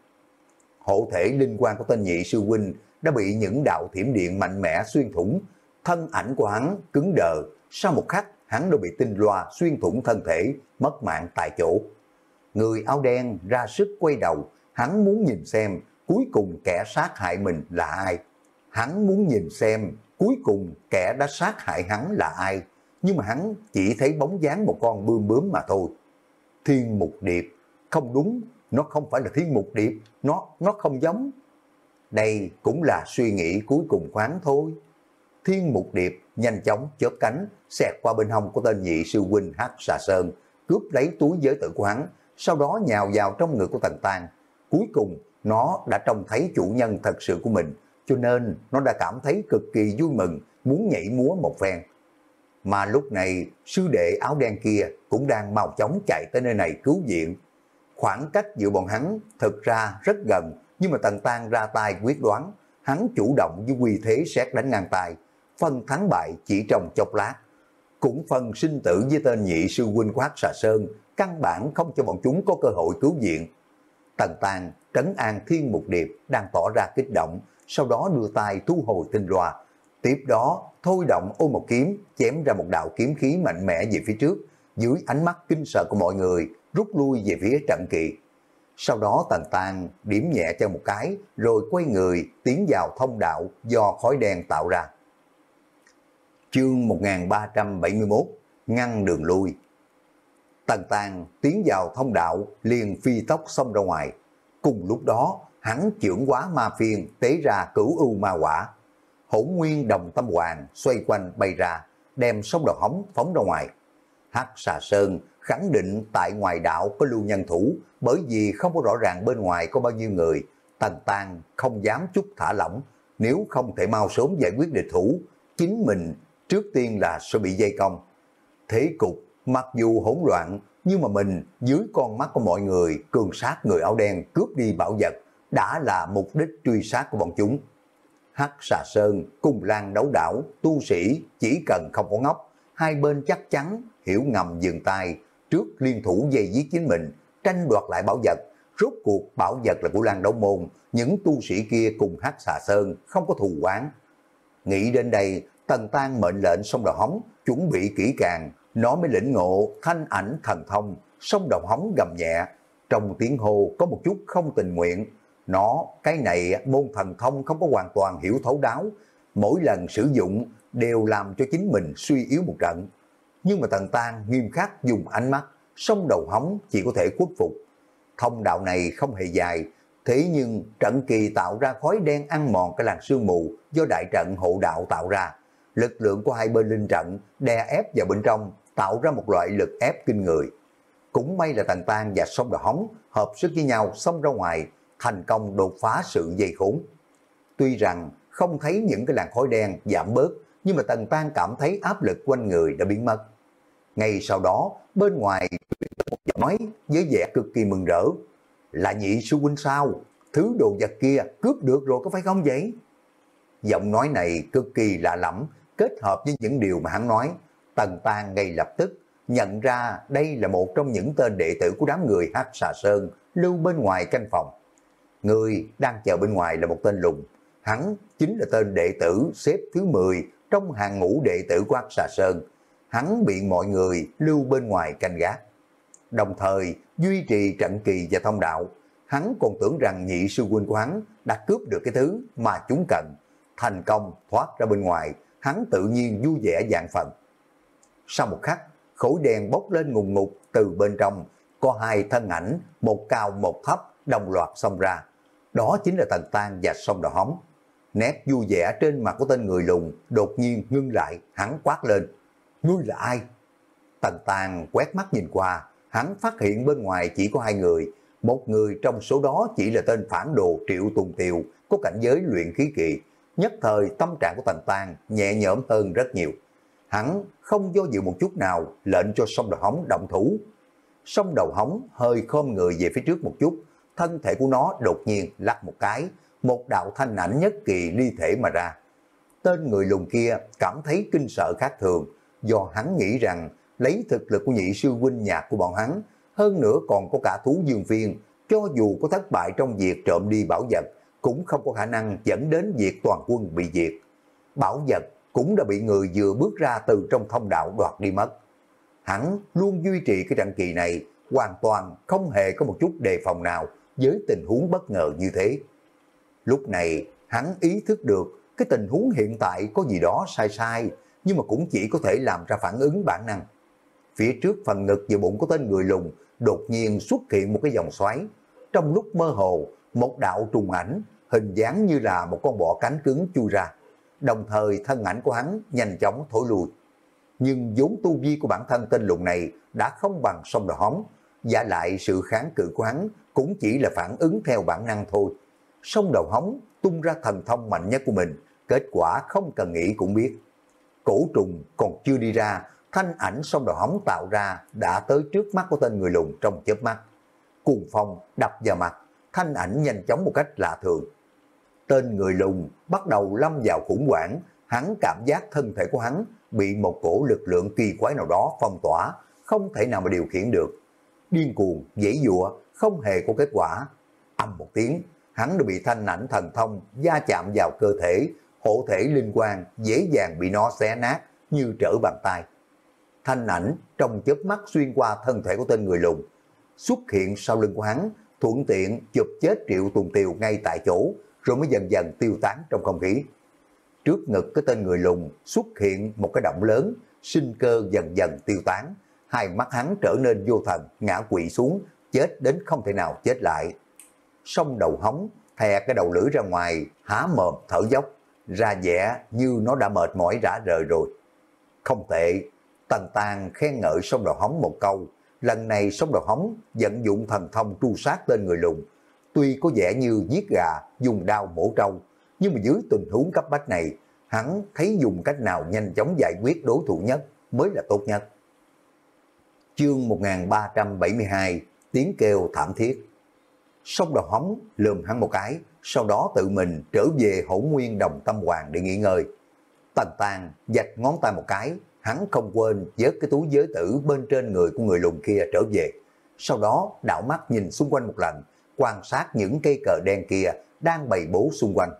Hộ thể linh quan của tên nhị sư huynh đã bị những đạo thiểm điện mạnh mẽ xuyên thủng, thân ảnh của hắn cứng đờ, sau một khắc hắn đã bị tinh loa xuyên thủng thân thể, mất mạng tại chỗ. Người áo đen ra sức quay đầu, hắn muốn nhìn xem cuối cùng kẻ sát hại mình là ai. Hắn muốn nhìn xem cuối cùng kẻ đã sát hại hắn là ai, nhưng mà hắn chỉ thấy bóng dáng một con bươm bướm mà thôi. Thiên Mục Điệp, không đúng, nó không phải là Thiên Mục Điệp, nó nó không giống. Đây cũng là suy nghĩ cuối cùng khoáng thôi. Thiên Mục Điệp nhanh chóng chớp cánh, xẹt qua bên hông của tên nhị sư huynh Hắc Xà Sơn, cướp lấy túi giới tử của hắn, sau đó nhào vào trong ngực của Tần Tang. Cuối cùng, nó đã trông thấy chủ nhân thật sự của mình, cho nên nó đã cảm thấy cực kỳ vui mừng, muốn nhảy múa một phen. Mà lúc này, sư đệ áo đen kia cũng đang mau chóng chạy tới nơi này cứu viện. Khoảng cách giữa bọn hắn thực ra rất gần, nhưng mà Tần Tang ra tay quyết đoán, hắn chủ động với quy thế sét đánh ngang tài, phân thắng bại chỉ trong chốc lát. Cũng phần sinh tử với tên nhị sư huynh Hoắc Xà Sơn, căn bản không cho bọn chúng có cơ hội cứu viện. Tần Tang trấn an Thiên Mục Điệp đang tỏ ra kích động, sau đó đưa tay thu hồi tinh loa. Tiếp đó thôi động ôm một kiếm, chém ra một đạo kiếm khí mạnh mẽ về phía trước, dưới ánh mắt kinh sợ của mọi người, rút lui về phía Trận Kỳ. Sau đó Tần Tang điểm nhẹ cho một cái, rồi quay người tiến vào thông đạo do khói đen tạo ra. Chương một nghìn ba trăm bảy mươi mốt, ngăn đường lui. Tần Tang tiến vào thông đạo liền phi tốc xông ra ngoài. Cùng lúc đó, hắn chưởng hóa ma phiên tế ra cửu ưu ma quả. Hỗn nguyên đồng tâm hoàng xoay quanh bay ra, đem sông đầu hóng phóng ra ngoài. Hắc Xà Sơn khẳng định tại ngoài đạo có lưu nhân thủ, bởi vì không có rõ ràng bên ngoài có bao nhiêu người. Tần Tang không dám chút thả lỏng, nếu không thể mau sớm giải quyết địch thủ, chính mình trước tiên là sẽ bị dây công. Thế cục mặc dù hỗn loạn, Nhưng mà mình dưới con mắt của mọi người cường sát người áo đen cướp đi bảo vật đã là mục đích truy sát của bọn chúng. Hắc Xà Sơn, Cung Lan Đấu Đảo, tu sĩ chỉ cần không có ngốc, hai bên chắc chắn hiểu ngầm dừng tay trước liên thủ dây giết chính mình, tranh đoạt lại bảo vật. Rốt cuộc bảo vật là của Lan Đấu Môn, những tu sĩ kia cùng Hắc Xà Sơn không có thù oán. Nghĩ đến đây, Tần Tan mệnh lệnh Sông Đầu Hóng chuẩn bị kỹ càng, nó mới lĩnh ngộ thanh ảnh thần thông. Sông Đầu Hóng gầm nhẹ, trong tiếng hô có một chút không tình nguyện. Nó, cái này môn thần thông không có hoàn toàn hiểu thấu đáo, mỗi lần sử dụng đều làm cho chính mình suy yếu một trận. Nhưng mà Tần Tan nghiêm khắc dùng ánh mắt, Sông Đầu Hóng chỉ có thể khuất phục. Thông đạo này không hề dài, thế nhưng trận kỳ tạo ra khói đen ăn mòn cái làn sương mù do đại trận hộ đạo tạo ra. Lực lượng của hai bên linh trận đè ép vào bên trong, tạo ra một loại lực ép kinh người. Cũng may là Tần Tan và Sông Đầu Hóng hợp sức với nhau xông ra ngoài, thành công đột phá sự dây khốn. Tuy rằng không thấy những cái làn khói đen giảm bớt, nhưng mà Tần Tan cảm thấy áp lực quanh người đã biến mất. Ngay sau đó, bên ngoài một giọng nói với vẻ cực kỳ mừng rỡ. Là Nhị sư huynh sao? Thứ đồ vật kia cướp được rồi có phải không vậy? Giọng nói này cực kỳ lạ lẫm, kết hợp với những điều mà hắn nói. Tần Tan ngay lập tức nhận ra đây là một trong những tên đệ tử của đám người Hắc Xà Sơn lưu bên ngoài canh phòng. Người đang chờ bên ngoài là một tên lùn. Hắn chính là tên đệ tử xếp thứ mười trong hàng ngũ đệ tử của Hắc Xà Sơn. Hắn bị mọi người lưu bên ngoài canh gác, đồng thời duy trì trận kỳ và thông đạo. Hắn còn tưởng rằng Nhị sư huynh của hắn đã cướp được cái thứ mà chúng cần. Thành công thoát ra bên ngoài, hắn tự nhiên vui vẻ vạn phần. Sau một khắc, khối đen bốc lên ngùng ngục từ bên trong, có hai thân ảnh, một cao một thấp, đồng loạt xông ra. Đó chính là Tần Tan và Sông Đầu Hóng. Nét vui vẻ trên mặt của tên người lùn đột nhiên ngưng lại, hắn quát lên. Ngươi là ai? Tần Tan quét mắt nhìn qua, hắn phát hiện bên ngoài chỉ có hai người. Một người trong số đó chỉ là tên phản đồ Triệu Tùng Tiều, có cảnh giới luyện khí kỳ. Nhất thời tâm trạng của Tần Tan nhẹ nhõm hơn rất nhiều. Hắn không do dự một chút nào, lệnh cho Sông Đầu Hóng động thủ. Sông Đầu Hóng hơi khom người về phía trước một chút, thân thể của nó đột nhiên lắc một cái, một đạo thanh ảnh nhất kỳ ly thể mà ra. Tên người lùn kia cảm thấy kinh sợ khác thường, do hắn nghĩ rằng lấy thực lực của Nhị sư huynh nhạc của bọn hắn, hơn nữa còn có cả thú dương phiên, cho dù có thất bại trong việc trộm đi bảo vật, cũng không có khả năng dẫn đến việc toàn quân bị diệt. Bảo vật cũng đã bị người vừa bước ra từ trong thông đạo đoạt đi mất. Hắn luôn duy trì cái trận kỳ này, hoàn toàn không hề có một chút đề phòng nào với tình huống bất ngờ như thế. Lúc này hắn ý thức được cái tình huống hiện tại có gì đó sai sai, nhưng mà cũng chỉ có thể làm ra phản ứng bản năng. Phía trước phần ngực và bụng của tên người lùn đột nhiên xuất hiện một cái dòng xoáy. Trong lúc mơ hồ, một đạo trùng ảnh hình dáng như là một con bọ cánh cứng chui ra. Đồng thời thân ảnh của hắn nhanh chóng thối lui. Nhưng vốn tu vi của bản thân tên lùn này đã không bằng Sông Đầu Hóng, giả lại sự kháng cự của hắn cũng chỉ là phản ứng theo bản năng thôi. Sông Đầu Hóng tung ra thần thông mạnh nhất của mình, kết quả không cần nghĩ cũng biết. Cổ trùng còn chưa đi ra, thanh ảnh Sông Đầu Hóng tạo ra đã tới trước mắt của tên người lùn trong chớp mắt. Cuồng phong đập vào mặt, thanh ảnh nhanh chóng một cách lạ thường. Tên người lùn bắt đầu lâm vào khủng hoảng, hắn cảm giác thân thể của hắn bị một cổ lực lượng kỳ quái nào đó phong tỏa, không thể nào mà điều khiển được. Điên cuồng, giãy giụa, không hề có kết quả. Âm một tiếng, hắn đã bị thanh ảnh thần thông va chạm vào cơ thể, hộ thể linh quang dễ dàng bị nó xé nát như trở bàn tay. Thanh ảnh trong chớp mắt xuyên qua thân thể của tên người lùn, xuất hiện sau lưng của hắn, thuận tiện chụp chết Triệu Tùng Tiều ngay tại chỗ, rồi mới dần dần tiêu tán trong không khí. Trước ngực cái tên người lùn xuất hiện một cái động lớn, sinh cơ dần dần tiêu tán, hai mắt hắn trở nên vô thần, ngã quỵ xuống, chết đến không thể nào chết lại. Sông Đầu Hóng thè cái đầu lưỡi ra ngoài, há mồm thở dốc, ra vẻ như nó đã mệt mỏi rã rời rồi. Không tệ, Tần Tan khen ngợi Sông Đầu Hóng một câu. Lần này Sông Đầu Hóng vận dụng thần thông tru sát tên người lùn. Tuy có vẻ như giết gà, dùng đao mổ trâu, nhưng mà dưới tình huống cấp bách này, hắn thấy dùng cách nào nhanh chóng giải quyết đối thủ nhất mới là tốt nhất. Chương một nghìn ba trăm bảy mươi hai, tiếng kêu thảm thiết. Song Đầu Hống lườm hắn một cái, sau đó tự mình trở về Hỗn Nguyên Đồng Tâm Hoàng để nghỉ ngơi. Tần Tàng vạch ngón tay một cái, hắn không quên vớt cái túi giới tử bên trên người của người lùn kia trở về. Sau đó đảo mắt nhìn xung quanh một lần, quan sát những cây cờ đen kia đang bày bố xung quanh.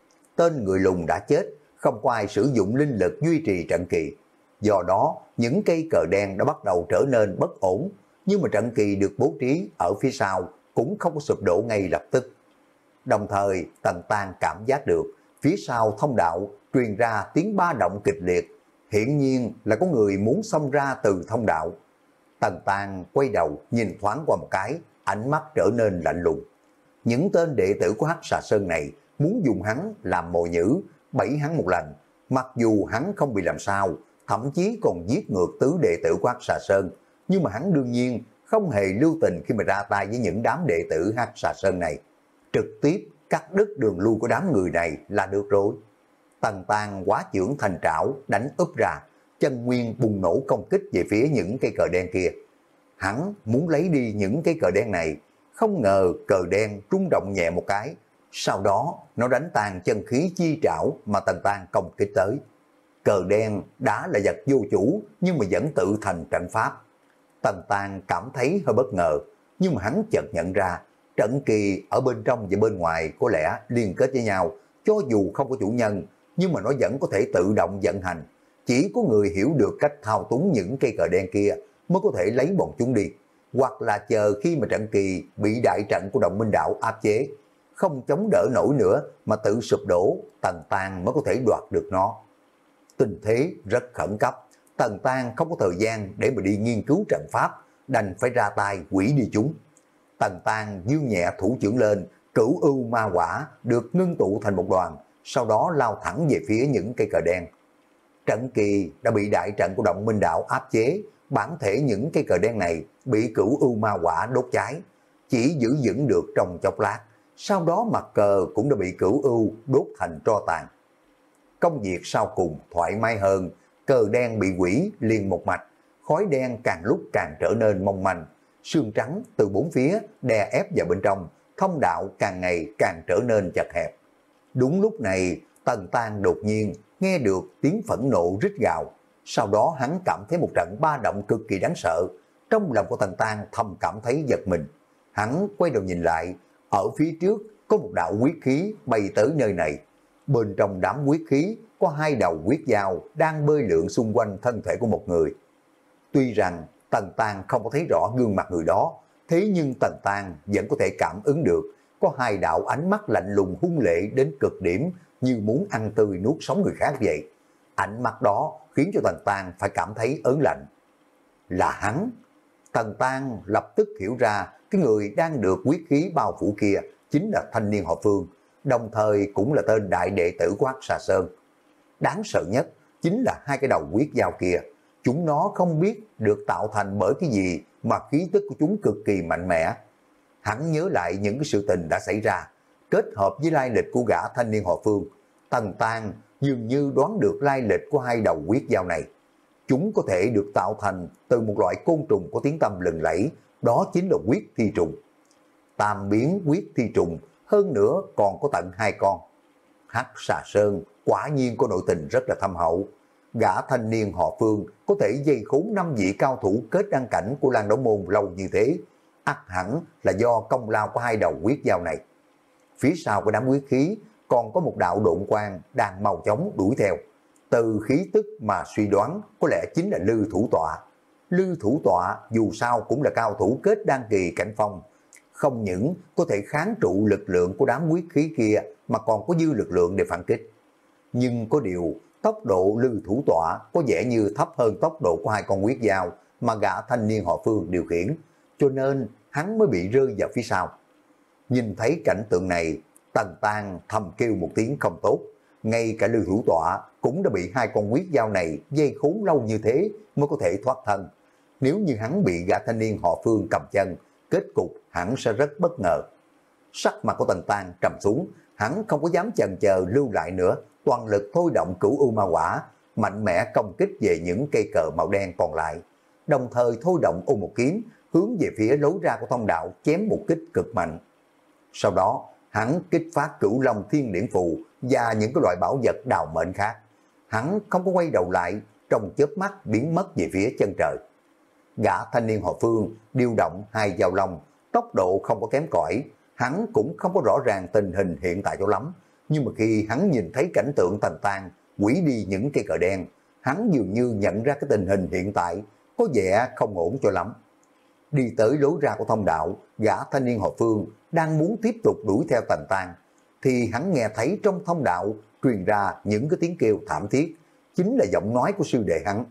Tên người lùn đã chết, không có ai sử dụng linh lực duy trì trận kỳ. Do đó, những cây cờ đen đã bắt đầu trở nên bất ổn, nhưng mà trận kỳ được bố trí ở phía sau cũng không có sụp đổ ngay lập tức. Đồng thời, Tần Tàng cảm giác được, phía sau thông đạo truyền ra tiếng ba động kịch liệt, hiển nhiên là có người muốn xông ra từ thông đạo. Tần Tàng quay đầu nhìn thoáng qua một cái, ánh mắt trở nên lạnh lùng. Những tên đệ tử của Hắc Xà Sơn này muốn dùng hắn làm mồi nhữ, bẫy hắn một lần, mặc dù hắn không bị làm sao, thậm chí còn giết ngược tứ đệ tử của Hắc Xà Sơn, nhưng mà hắn đương nhiên không hề lưu tình khi mà ra tay với những đám đệ tử Hắc Xà Sơn này. Trực tiếp cắt đứt đường lui của đám người này là được rồi. Tần Tàng quá trưởng thành trảo đánh úp ra, chân nguyên bùng nổ công kích về phía những cây cờ đen kia. Hắn muốn lấy đi những cây cờ đen này, không ngờ cờ đen rung động nhẹ một cái, sau đó nó đánh tan chân khí chi trảo mà Tần Tàng công kích tới. Cờ đen đã là vật vô chủ nhưng mà vẫn tự thành trận pháp. Tần Tàng cảm thấy hơi bất ngờ, nhưng mà hắn chợt nhận ra trận kỳ ở bên trong và bên ngoài có lẽ liên kết với nhau, cho dù không có chủ nhân nhưng mà nó vẫn có thể tự động vận hành. Chỉ có người hiểu được cách thao túng những cây cờ đen kia mới có thể lấy bọn chúng đi, hoặc là chờ khi mà trận kỳ bị đại trận của Đồng Minh Đạo áp chế, không chống đỡ nổi nữa mà tự sụp đổ, Tần Tàng mới có thể đoạt được nó. Tình thế rất khẩn cấp, Tần Tàng không có thời gian để mà đi nghiên cứu trận pháp, đành phải ra tay hủy đi chúng. Tần Tàng dương nhẹ thủ trưởng lên, cửu ưu ma quả được ngưng tụ thành một đoàn, sau đó lao thẳng về phía những cây cờ đen. Trận kỳ đã bị đại trận của Động Minh Đạo áp chế, bản thể những cây cờ đen này bị cửu ưu ma quả đốt cháy, chỉ giữ vững được trong chốc lát, sau đó mặt cờ cũng đã bị cửu ưu đốt thành tro tàn. Công việc sau cùng thoải mái hơn, cờ đen bị hủy liền một mạch, khói đen càng lúc càng trở nên mong manh, sương trắng từ bốn phía đè ép vào bên trong, thông đạo càng ngày càng trở nên chật hẹp. Đúng lúc này, Tần Tàng đột nhiên nghe được tiếng phẫn nộ rít gào, sau đó hắn cảm thấy một trận ba động cực kỳ đáng sợ. Trong lòng của Tần Tàng thầm cảm thấy giật mình. Hắn quay đầu nhìn lại, ở phía trước có một đạo huyết khí bay tới nơi này. Bên trong đám huyết khí có hai đầu huyết dao đang bơi lượn xung quanh thân thể của một người. Tuy rằng Tần Tàng không có thấy rõ gương mặt người đó, thế nhưng Tần Tàng vẫn có thể cảm ứng được có hai đạo ánh mắt lạnh lùng hung lệ đến cực điểm, như muốn ăn tươi nuốt sống người khác vậy. Ánh mắt đó khiến cho Tần Tàng phải cảm thấy ớn lạnh. Là hắn. Tần Tàng lập tức hiểu ra cái người đang được huyết khí bao phủ kia chính là thanh niên họ Phương, đồng thời cũng là tên đại đệ tử của Hắc Xà Sơn. Đáng sợ nhất chính là hai cái đầu huyết dao kia. Chúng nó không biết được tạo thành bởi cái gì mà khí tức của chúng cực kỳ mạnh mẽ. Hắn nhớ lại những cái sự tình đã xảy ra, kết hợp với lai lịch của gã thanh niên họ Phương. Tần Tàng dường như đoán được lai lịch của hai đầu huyết dao này. Chúng có thể được tạo thành từ một loại côn trùng có tiếng tăm lừng lẫy, đó chính là huyết thi trùng. Tam biến huyết thi trùng, hơn nữa còn có tận hai con. Hắc Xà Sơn quả nhiên có nội tình rất là thâm hậu. Gã thanh niên họ Phương có thể dây khốn năm vị cao thủ kết đăng cảnh của Lan Đấu Môn lâu như thế, ắt hẳn là do công lao của hai đầu huyết dao này. Phía sau của đám huyết khí còn có một đạo độn quang đang mau chóng đuổi theo. Từ khí tức mà suy đoán có lẽ chính là Lư Thủ Tọa. Lư Thủ Tọa dù sao cũng là cao thủ kết đan kỳ cảnh phong, không những có thể kháng trụ lực lượng của đám huyết khí kia mà còn có dư lực lượng để phản kích. Nhưng có điều, tốc độ Lư Thủ Tọa có vẻ như thấp hơn tốc độ của hai con huyết dao mà gã thanh niên họ Phương điều khiển, cho nên hắn mới bị rơi vào phía sau. Nhìn thấy cảnh tượng này, Tần Tàng thầm kêu một tiếng không tốt. Ngay cả Lư Thủ Tọa cũng đã bị hai con huyết dao này dây khốn lâu như thế mới có thể thoát thân. Nếu như hắn bị gã thanh niên họ Phương cầm chân, kết cục hắn sẽ rất bất ngờ. Sắc mặt của Tần Tàng trầm xuống, hắn không có dám chần chờ lưu lại nữa, toàn lực thôi động cửu u ma quả, mạnh mẽ công kích về những cây cờ màu đen còn lại. đồng thời thôi động ôm một kiếm, hướng về phía lối ra của thông đạo chém một kích cực mạnh. Sau đó, hắn kích phát Cửu Long Thiên Điển Phù và những cái loại bảo vật đào mệnh khác. Hắn không có quay đầu lại, trong chớp mắt biến mất về phía chân trời. Gã thanh niên họ Phương điều động hai dao long, tốc độ không có kém cỏi, hắn cũng không có rõ ràng tình hình hiện tại cho lắm. Nhưng mà khi hắn nhìn thấy cảnh tượng tàn tan, quỷ đi những cây cờ đen, hắn dường như nhận ra cái tình hình hiện tại có vẻ không ổn cho lắm. Đi tới lối ra của thông đạo, gã thanh niên họ Phương đang muốn tiếp tục đuổi theo tàn tan, thì hắn nghe thấy trong thông đạo truyền ra những cái tiếng kêu thảm thiết, chính là giọng nói của sư đệ hắn.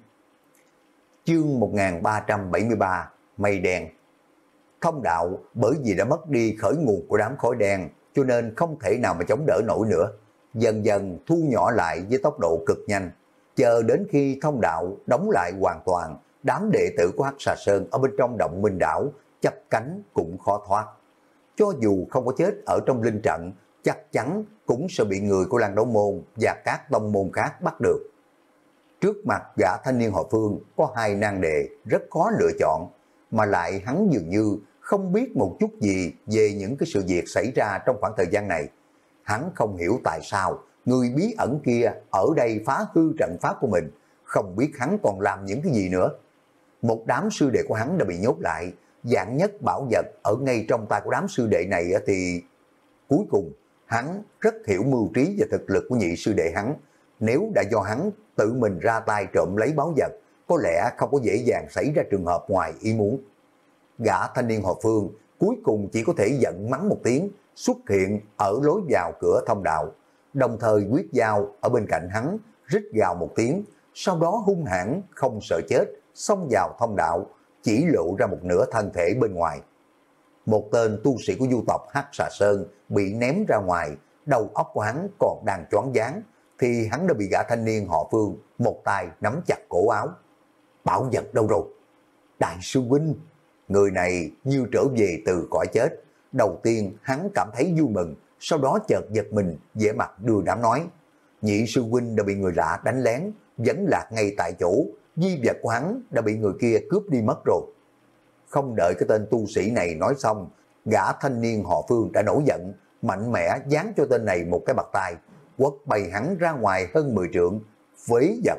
Chương một nghìn ba trăm bảy mươi ba, Mây Đen. Thông đạo bởi vì đã mất đi khởi nguồn của đám khói đen, cho nên không thể nào mà chống đỡ nổi nữa. Dần dần thu nhỏ lại với tốc độ cực nhanh, chờ đến khi thông đạo đóng lại hoàn toàn, đám đệ tử của Hắc Xà Sơn ở bên trong động Minh Đảo chắp cánh cũng khó thoát. Cho dù không có chết ở trong linh trận, chắc chắn cũng sẽ bị người của Lan Đấu Môn và các tông môn khác bắt được. Trước mặt gã thanh niên họ Phương có hai nan đề rất khó lựa chọn, mà lại hắn dường như không biết một chút gì về những cái sự việc xảy ra trong khoảng thời gian này. Hắn không hiểu tại sao người bí ẩn kia ở đây phá hư trận pháp của mình, không biết hắn còn làm những cái gì nữa. Một đám sư đệ của hắn đã bị nhốt lại, dạng nhất bảo vật ở ngay trong tay của đám sư đệ này thì... Cuối cùng, hắn rất hiểu mưu trí và thực lực của nhị sư đệ hắn. Nếu đã do hắn tự mình ra tay trộm lấy báu vật, có lẽ không có dễ dàng xảy ra trường hợp ngoài ý muốn. Gã thanh niên họ Phương cuối cùng chỉ có thể giận mắng một tiếng, xuất hiện ở lối vào cửa thông đạo, đồng thời quyết dao ở bên cạnh hắn, rít gào một tiếng, sau đó hung hãn không sợ chết, xông vào thông đạo, chỉ lộ ra một nửa thân thể bên ngoài. Một tên tu sĩ của du tộc Hắc Xà Sơn bị ném ra ngoài, đầu óc của hắn còn đang choáng váng, thì hắn đã bị gã thanh niên họ Phương một tay nắm chặt cổ áo. Bảo vật đâu rồi? Đại sư huynh! Người này như trở về từ cõi chết. Đầu tiên hắn cảm thấy vui mừng, sau đó chợt giật mình, vẻ mặt đưa đám nói: nhị sư huynh đã bị người lạ đánh lén, vẫn lạc ngay tại chỗ, di vật của hắn đã bị người kia cướp đi mất rồi. Không đợi cái tên tu sĩ này nói xong, gã thanh niên họ Phương đã nổi giận, mạnh mẽ giáng cho tên này một cái bạt tai, quất bay hắn ra ngoài hơn mười trượng, phế vật.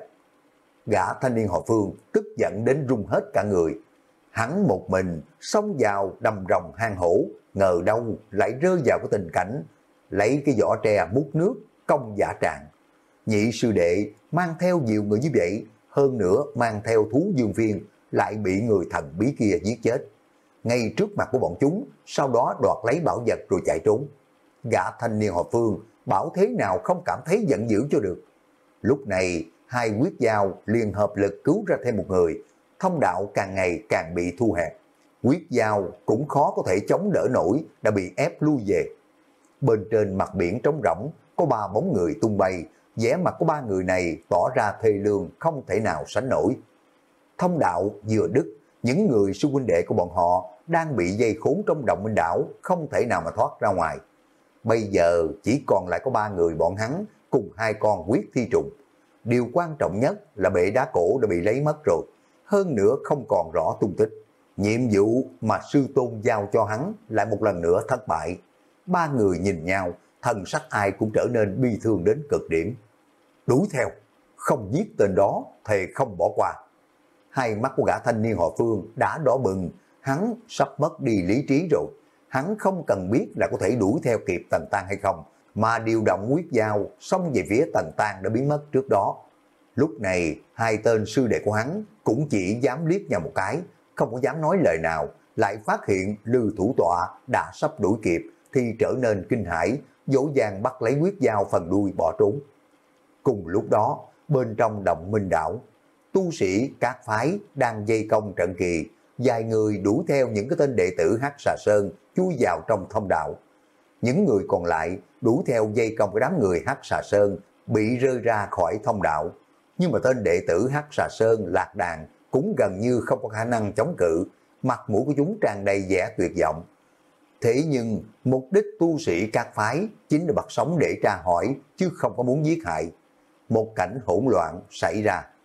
Gã thanh niên họ Phương tức giận đến run hết cả người. Hắn một mình xông vào đầm rồng hang hổ, ngờ đâu lại rơi vào cái tình cảnh lấy cái vỏ tre múc nước công dã tràng. Nhị sư đệ mang theo nhiều người như vậy, hơn nữa mang theo thú dương phiên, lại bị người thần bí kia giết chết ngay trước mặt của bọn chúng, sau đó đoạt lấy bảo vật rồi chạy trốn. Gã thanh niên họ Phương bảo thế nào không cảm thấy giận dữ cho được. Lúc này hai quyết giao liên hợp lực cứu ra thêm một người, thông đạo càng ngày càng bị thu hẹp. Quyết giao cũng khó có thể chống đỡ nổi, đã bị ép lui về. Bên trên mặt biển trống rỗng có ba bóng người tung bay, vẻ mặt của ba người này tỏ ra thê lương không thể nào sánh nổi. Thông đạo vừa đứt, những người sư huynh đệ của bọn họ đang bị dây khốn trong động Minh Đảo, không thể nào mà thoát ra ngoài. Bây giờ chỉ còn lại có ba người bọn hắn cùng hai con huyết thi trùng. Điều quan trọng nhất là bệ đá cổ đã bị lấy mất rồi, hơn nữa không còn rõ tung tích. Nhiệm vụ mà sư tôn giao cho hắn lại một lần nữa thất bại. Ba người nhìn nhau, thần sắc ai cũng trở nên bi thương đến cực điểm. Đuổi theo, không giết tên đó, thề không bỏ qua. Hai mắt của gã thanh niên họ Phương đã đỏ bừng, hắn sắp mất đi lý trí rồi. Hắn không cần biết là có thể đuổi theo kịp Tần Tan hay không, mà điều động quyết giao xông về phía Tần Tan đã biến mất trước đó. Lúc này hai tên sư đệ của hắn cũng chỉ dám liếc nhau một cái, không có dám nói lời nào, lại phát hiện Lư thủ tọa đã sắp đuổi kịp thì trở nên kinh hãi, dỗ dàng bắt lấy quyết giao phần đuôi bỏ trốn. Cùng lúc đó, bên trong động Minh Đảo, tu sĩ các phái đang dây công trận kỳ, vài người đuổi theo những cái tên đệ tử Hắc Xà Sơn chui vào trong thông đạo. Những người còn lại đuổi theo dây công của đám người Hắc Xà Sơn bị rơi ra khỏi thông đạo. Nhưng mà tên đệ tử Hắc Xà Sơn lạc đàn cũng gần như không có khả năng chống cự, mặt mũi của chúng tràn đầy vẻ tuyệt vọng. Thế nhưng mục đích tu sĩ các phái chính là bắt sống để tra hỏi, chứ không có muốn giết hại. Một cảnh hỗn loạn xảy ra.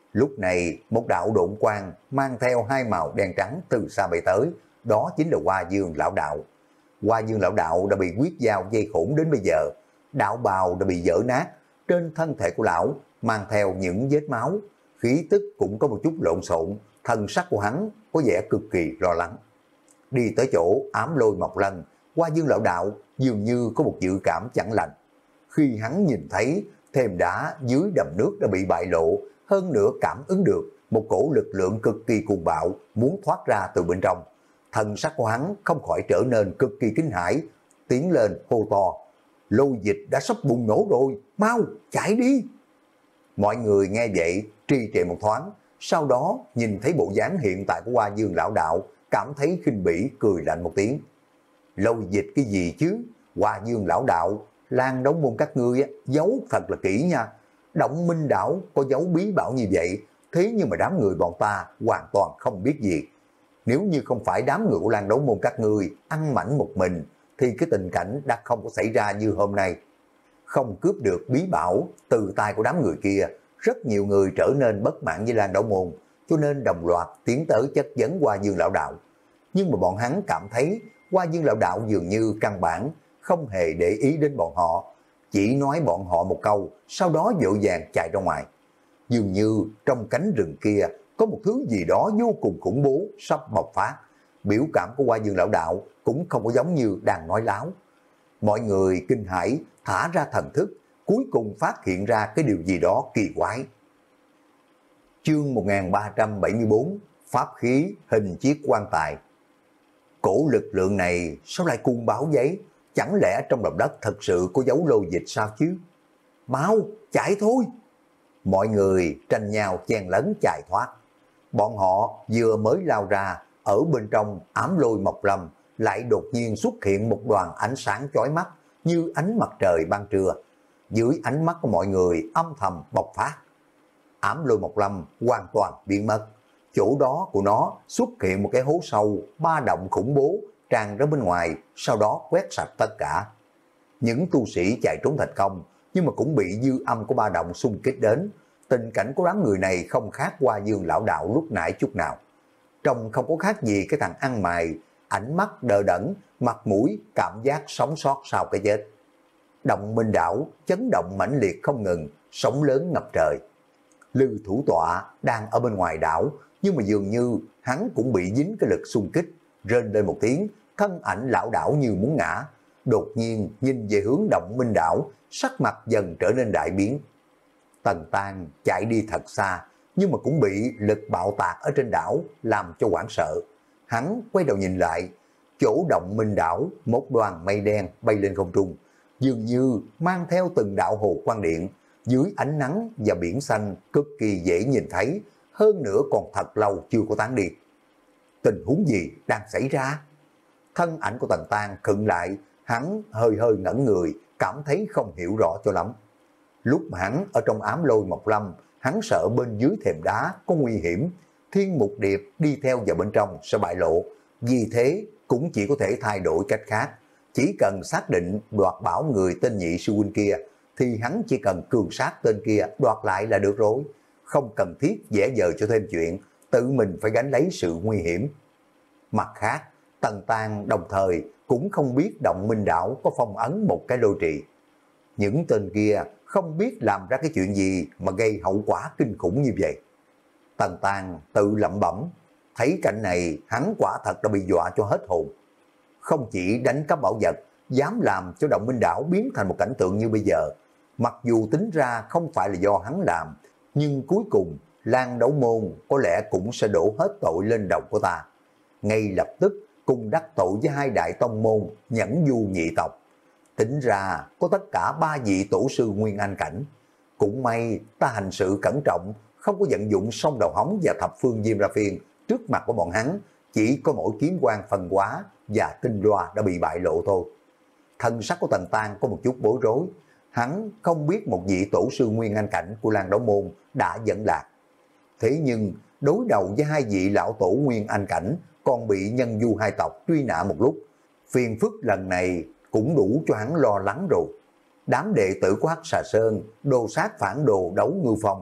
Lúc này một đạo độn quang mang theo hai màu đen trắng từ xa bay tới, đó chính là Hoa Dương lão đạo. Hoa Dương lão đạo đã bị huyết dao dây khủng đến bây giờ, đạo bào đã bị vỡ nát, trên thân thể của lão mang theo những vết máu, khí tức cũng có một chút lộn xộn, thần sắc của hắn có vẻ cực kỳ lo lắng. Đi tới chỗ ám lôi mọc lân, Hoa Dương lão đạo dường như có một dự cảm chẳng lành. Khi hắn nhìn thấy thềm đá dưới đầm nước đã bị bại lộ, hơn nữa cảm ứng được một cổ lực lượng cực kỳ cuồng bạo muốn thoát ra từ bên trong. Thần sắc của hắn không khỏi trở nên cực kỳ kinh hãi, tiến lên hô to: lôi dịch đã sắp bùng nổ rồi, mau chạy đi. Mọi người nghe vậy trì trệ một thoáng, sau đó nhìn thấy bộ dáng hiện tại của Hoa Dương lão đạo, cảm thấy khinh bỉ cười lạnh một tiếng. Lôi dịch cái gì chứ? Hoa Dương lão đạo, Lan Đống môn các ngươi giấu thật là kỹ nha. Động Minh đảo có giấu bí bảo như vậy, thế nhưng mà đám người bọn ta hoàn toàn không biết gì. Nếu như không phải đám người của Lan Đống môn các ngươi ăn mảnh một mình, thì cái tình cảnh đã không có xảy ra như hôm nay. Không cướp được bí bảo từ tay của đám người kia, rất nhiều người trở nên bất mãn với Lan Đống môn, cho nên đồng loạt tiến tới chất vấn Hoa Dương lão đạo. Nhưng mà bọn hắn cảm thấy Hoa Dương lão đạo dường như căn bản không hề để ý đến bọn họ, chỉ nói bọn họ một câu, sau đó vội vàng chạy ra ngoài. Dường như trong cánh rừng kia có một thứ gì đó vô cùng khủng bố sắp bộc phát. Biểu cảm của Hoa Dương lão đạo cũng không có giống như đang nói láo. Mọi người kinh hãi thả ra thần thức, cuối cùng phát hiện ra cái điều gì đó kỳ quái. Chương một nghìn ba trăm bảy mươi bốn, Pháp khí hình chiếc quan tài. Cổ lực lượng này sao lại cung báo giấy? Chẳng lẽ trong lòng đất thật sự có dấu lôi dịch sao chứ? Mau, chạy thôi! Mọi người tranh nhau chen lấn chạy thoát. Bọn họ vừa mới lao ra, ở bên trong ám lôi mộc lâm lại đột nhiên xuất hiện một đoàn ánh sáng chói mắt như ánh mặt trời ban trưa. Dưới ánh mắt của mọi người âm thầm bộc phát. Ám lôi mộc lâm hoàn toàn biến mất. Chỗ đó của nó xuất hiện một cái hố sâu, ba động khủng bố tràn ra bên ngoài, sau đó quét sạch tất cả. Những tu sĩ chạy trốn thành công, nhưng mà cũng bị dư âm của ba động xung kích đến. Tình cảnh của đám người này không khác Hoa Dương lão đạo lúc nãy chút nào. Trông không có khác gì cái thằng ăn mày, ánh mắt đờ đẫn, mặt mũi cảm giác sống sót sau cái chết. Động Minh đảo chấn động mãnh liệt không ngừng, sóng lớn ngập trời. Lư thủ tọa đang ở bên ngoài đảo, nhưng mà dường như hắn cũng bị dính cái lực xung kích, rên lên một tiếng, thân ảnh lão đảo như muốn ngã. Đột nhiên nhìn về hướng Động Minh đảo, sắc mặt dần trở nên đại biến. Tần Tang chạy đi thật xa, nhưng mà cũng bị lực bạo tạc ở trên đảo làm cho hoảng sợ. Hắn quay đầu nhìn lại, chỗ Động Minh đảo, một đoàn mây đen bay lên không trung, dường như mang theo từng đạo hồ quang điện, dưới ánh nắng và biển xanh cực kỳ dễ nhìn thấy, hơn nữa còn thật lâu chưa có tán đi. Tình huống gì đang xảy ra? Thân ảnh của Tần Tang khựng lại, hắn hơi hơi ngẩn người, cảm thấy không hiểu rõ cho lắm. Lúc mà hắn ở trong ám lôi mộc lâm, hắn sợ bên dưới thềm đá có nguy hiểm, Thiên Mục Điệp đi theo vào bên trong sẽ bại lộ, vì thế cũng chỉ có thể thay đổi cách khác. Chỉ cần xác định đoạt bảo người tên Nhị sư huynh kia, thì hắn chỉ cần cường sát tên kia đoạt lại là được rồi, không cần thiết dễ dờ cho thêm chuyện, tự mình phải gánh lấy sự nguy hiểm. Mặt khác, Tần Tang đồng thời cũng không biết Động Minh đảo có phong ấn một cái lôi trì. Những tên kia không biết làm ra cái chuyện gì mà gây hậu quả kinh khủng như vậy. Tần Tang tự lẩm bẩm, thấy cảnh này hắn quả thật đã bị dọa cho hết hồn. Không chỉ đánh cắp bảo vật, dám làm cho Động Minh đảo biến thành một cảnh tượng như bây giờ. Mặc dù tính ra không phải là do hắn làm, nhưng cuối cùng Lan Đấu Môn có lẽ cũng sẽ đổ hết tội lên đầu của ta. Ngay lập tức cùng đắc tội với hai đại tông môn Nhẫn Du nhị tộc. Tính ra có tất cả ba vị tổ sư Nguyên Anh cảnh. Cũng may ta hành sự cẩn trọng, không có vận dụng song đầu hóng và thập phương diêm ra phiên. Trước mặt của bọn hắn chỉ có mỗi kiếm quan phân hóa và tinh loa đã bị bại lộ thôi. Thân sắc của Tần Tang có một chút bối rối. Hắn không biết một vị tổ sư Nguyên Anh cảnh của Lan Đấu Môn đã dẫn lạc. Thế nhưng đối đầu với hai vị lão tổ Nguyên Anh cảnh còn bị Nhân Du hai tộc truy nã một lúc, phiền phức lần này cũng đủ cho hắn lo lắng rồi. Đám đệ tử của Hắc Xà Sơn đồ sát phản đồ Đấu Ngư Phong,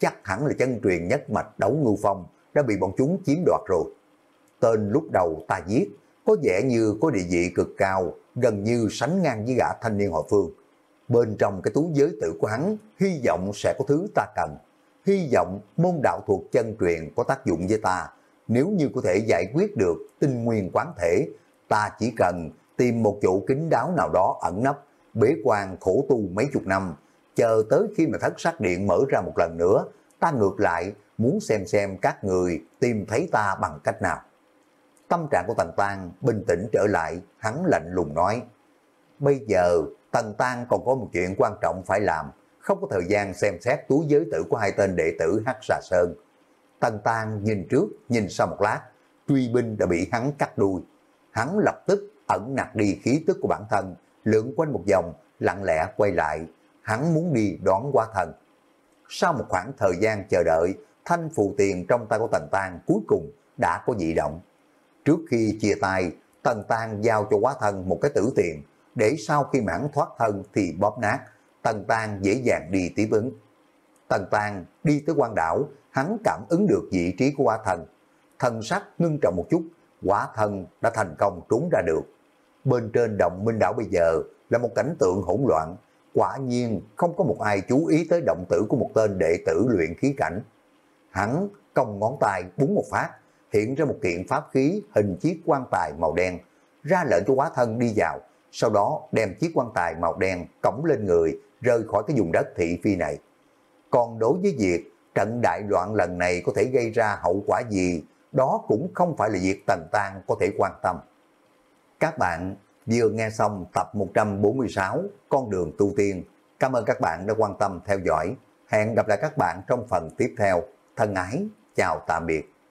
chắc hẳn là chân truyền nhất mạch Đấu Ngưu Phong đã bị bọn chúng chiếm đoạt rồi. Tên lúc đầu ta giết, có vẻ như có địa vị cực cao, gần như sánh ngang với gã thanh niên họ Phương. Bên trong cái túi giới tử của hắn, hy vọng sẽ có thứ ta cần. Hy vọng môn đạo thuật chân truyền có tác dụng với ta. Nếu như có thể giải quyết được tinh nguyên quán thể, ta chỉ cần tìm một chỗ kín đáo nào đó ẩn nấp, bế quan khổ tu mấy chục năm, chờ tới khi mà thất sắc điện mở ra một lần nữa, ta ngược lại muốn xem xem các người tìm thấy ta bằng cách nào. Tâm trạng của Tần Tăng bình tĩnh trở lại, hắn lạnh lùng nói, bây giờ Tần Tăng còn có một chuyện quan trọng phải làm, không có thời gian xem xét túi giới tử của hai tên đệ tử Hắc Xà Sơn. Tần Tăng nhìn trước, nhìn sau một lát, truy binh đã bị hắn cắt đuôi. Hắn lập tức ẩn nặc đi khí tức của bản thân, lượn quanh một vòng, lặng lẽ quay lại. Hắn muốn đi đón Quá Thần. Sau một khoảng thời gian chờ đợi, thanh phù tiền trong tay của Tần Tăng cuối cùng đã có dị động. Trước khi chia tay, Tần Tăng giao cho Quá Thần một cái tử tiền, để sau khi mãn thoát thân thì bóp nát, Tần Tăng dễ dàng đi tiếp ứng. Tần Tăng đi tới quan đảo, hắn cảm ứng được vị trí của Quá Thần. Thần sắc ngưng trọng một chút, Quá Thần đã thành công trốn ra được. Bên trên động Minh đảo bây giờ là một cảnh tượng hỗn loạn, quả nhiên không có một ai chú ý tới động tử của một tên đệ tử luyện khí cảnh. Hắn cong ngón tay búng một phát, hiện ra một kiện pháp khí hình chiếc quan tài màu đen, ra lệnh cho Quá Thân đi vào, sau đó đem chiếc quan tài màu đen cõng lên người, rời khỏi cái vùng đất thị phi này. Còn đối với việc trận đại loạn lần này có thể gây ra hậu quả gì, đó cũng không phải là việc Tần Tăng có thể quan tâm. Các bạn vừa nghe xong tập một trăm bốn mươi sáu Con đường tu tiên. Cảm ơn các bạn đã quan tâm theo dõi. Hẹn gặp lại các bạn trong phần tiếp theo. Thân ái, chào tạm biệt.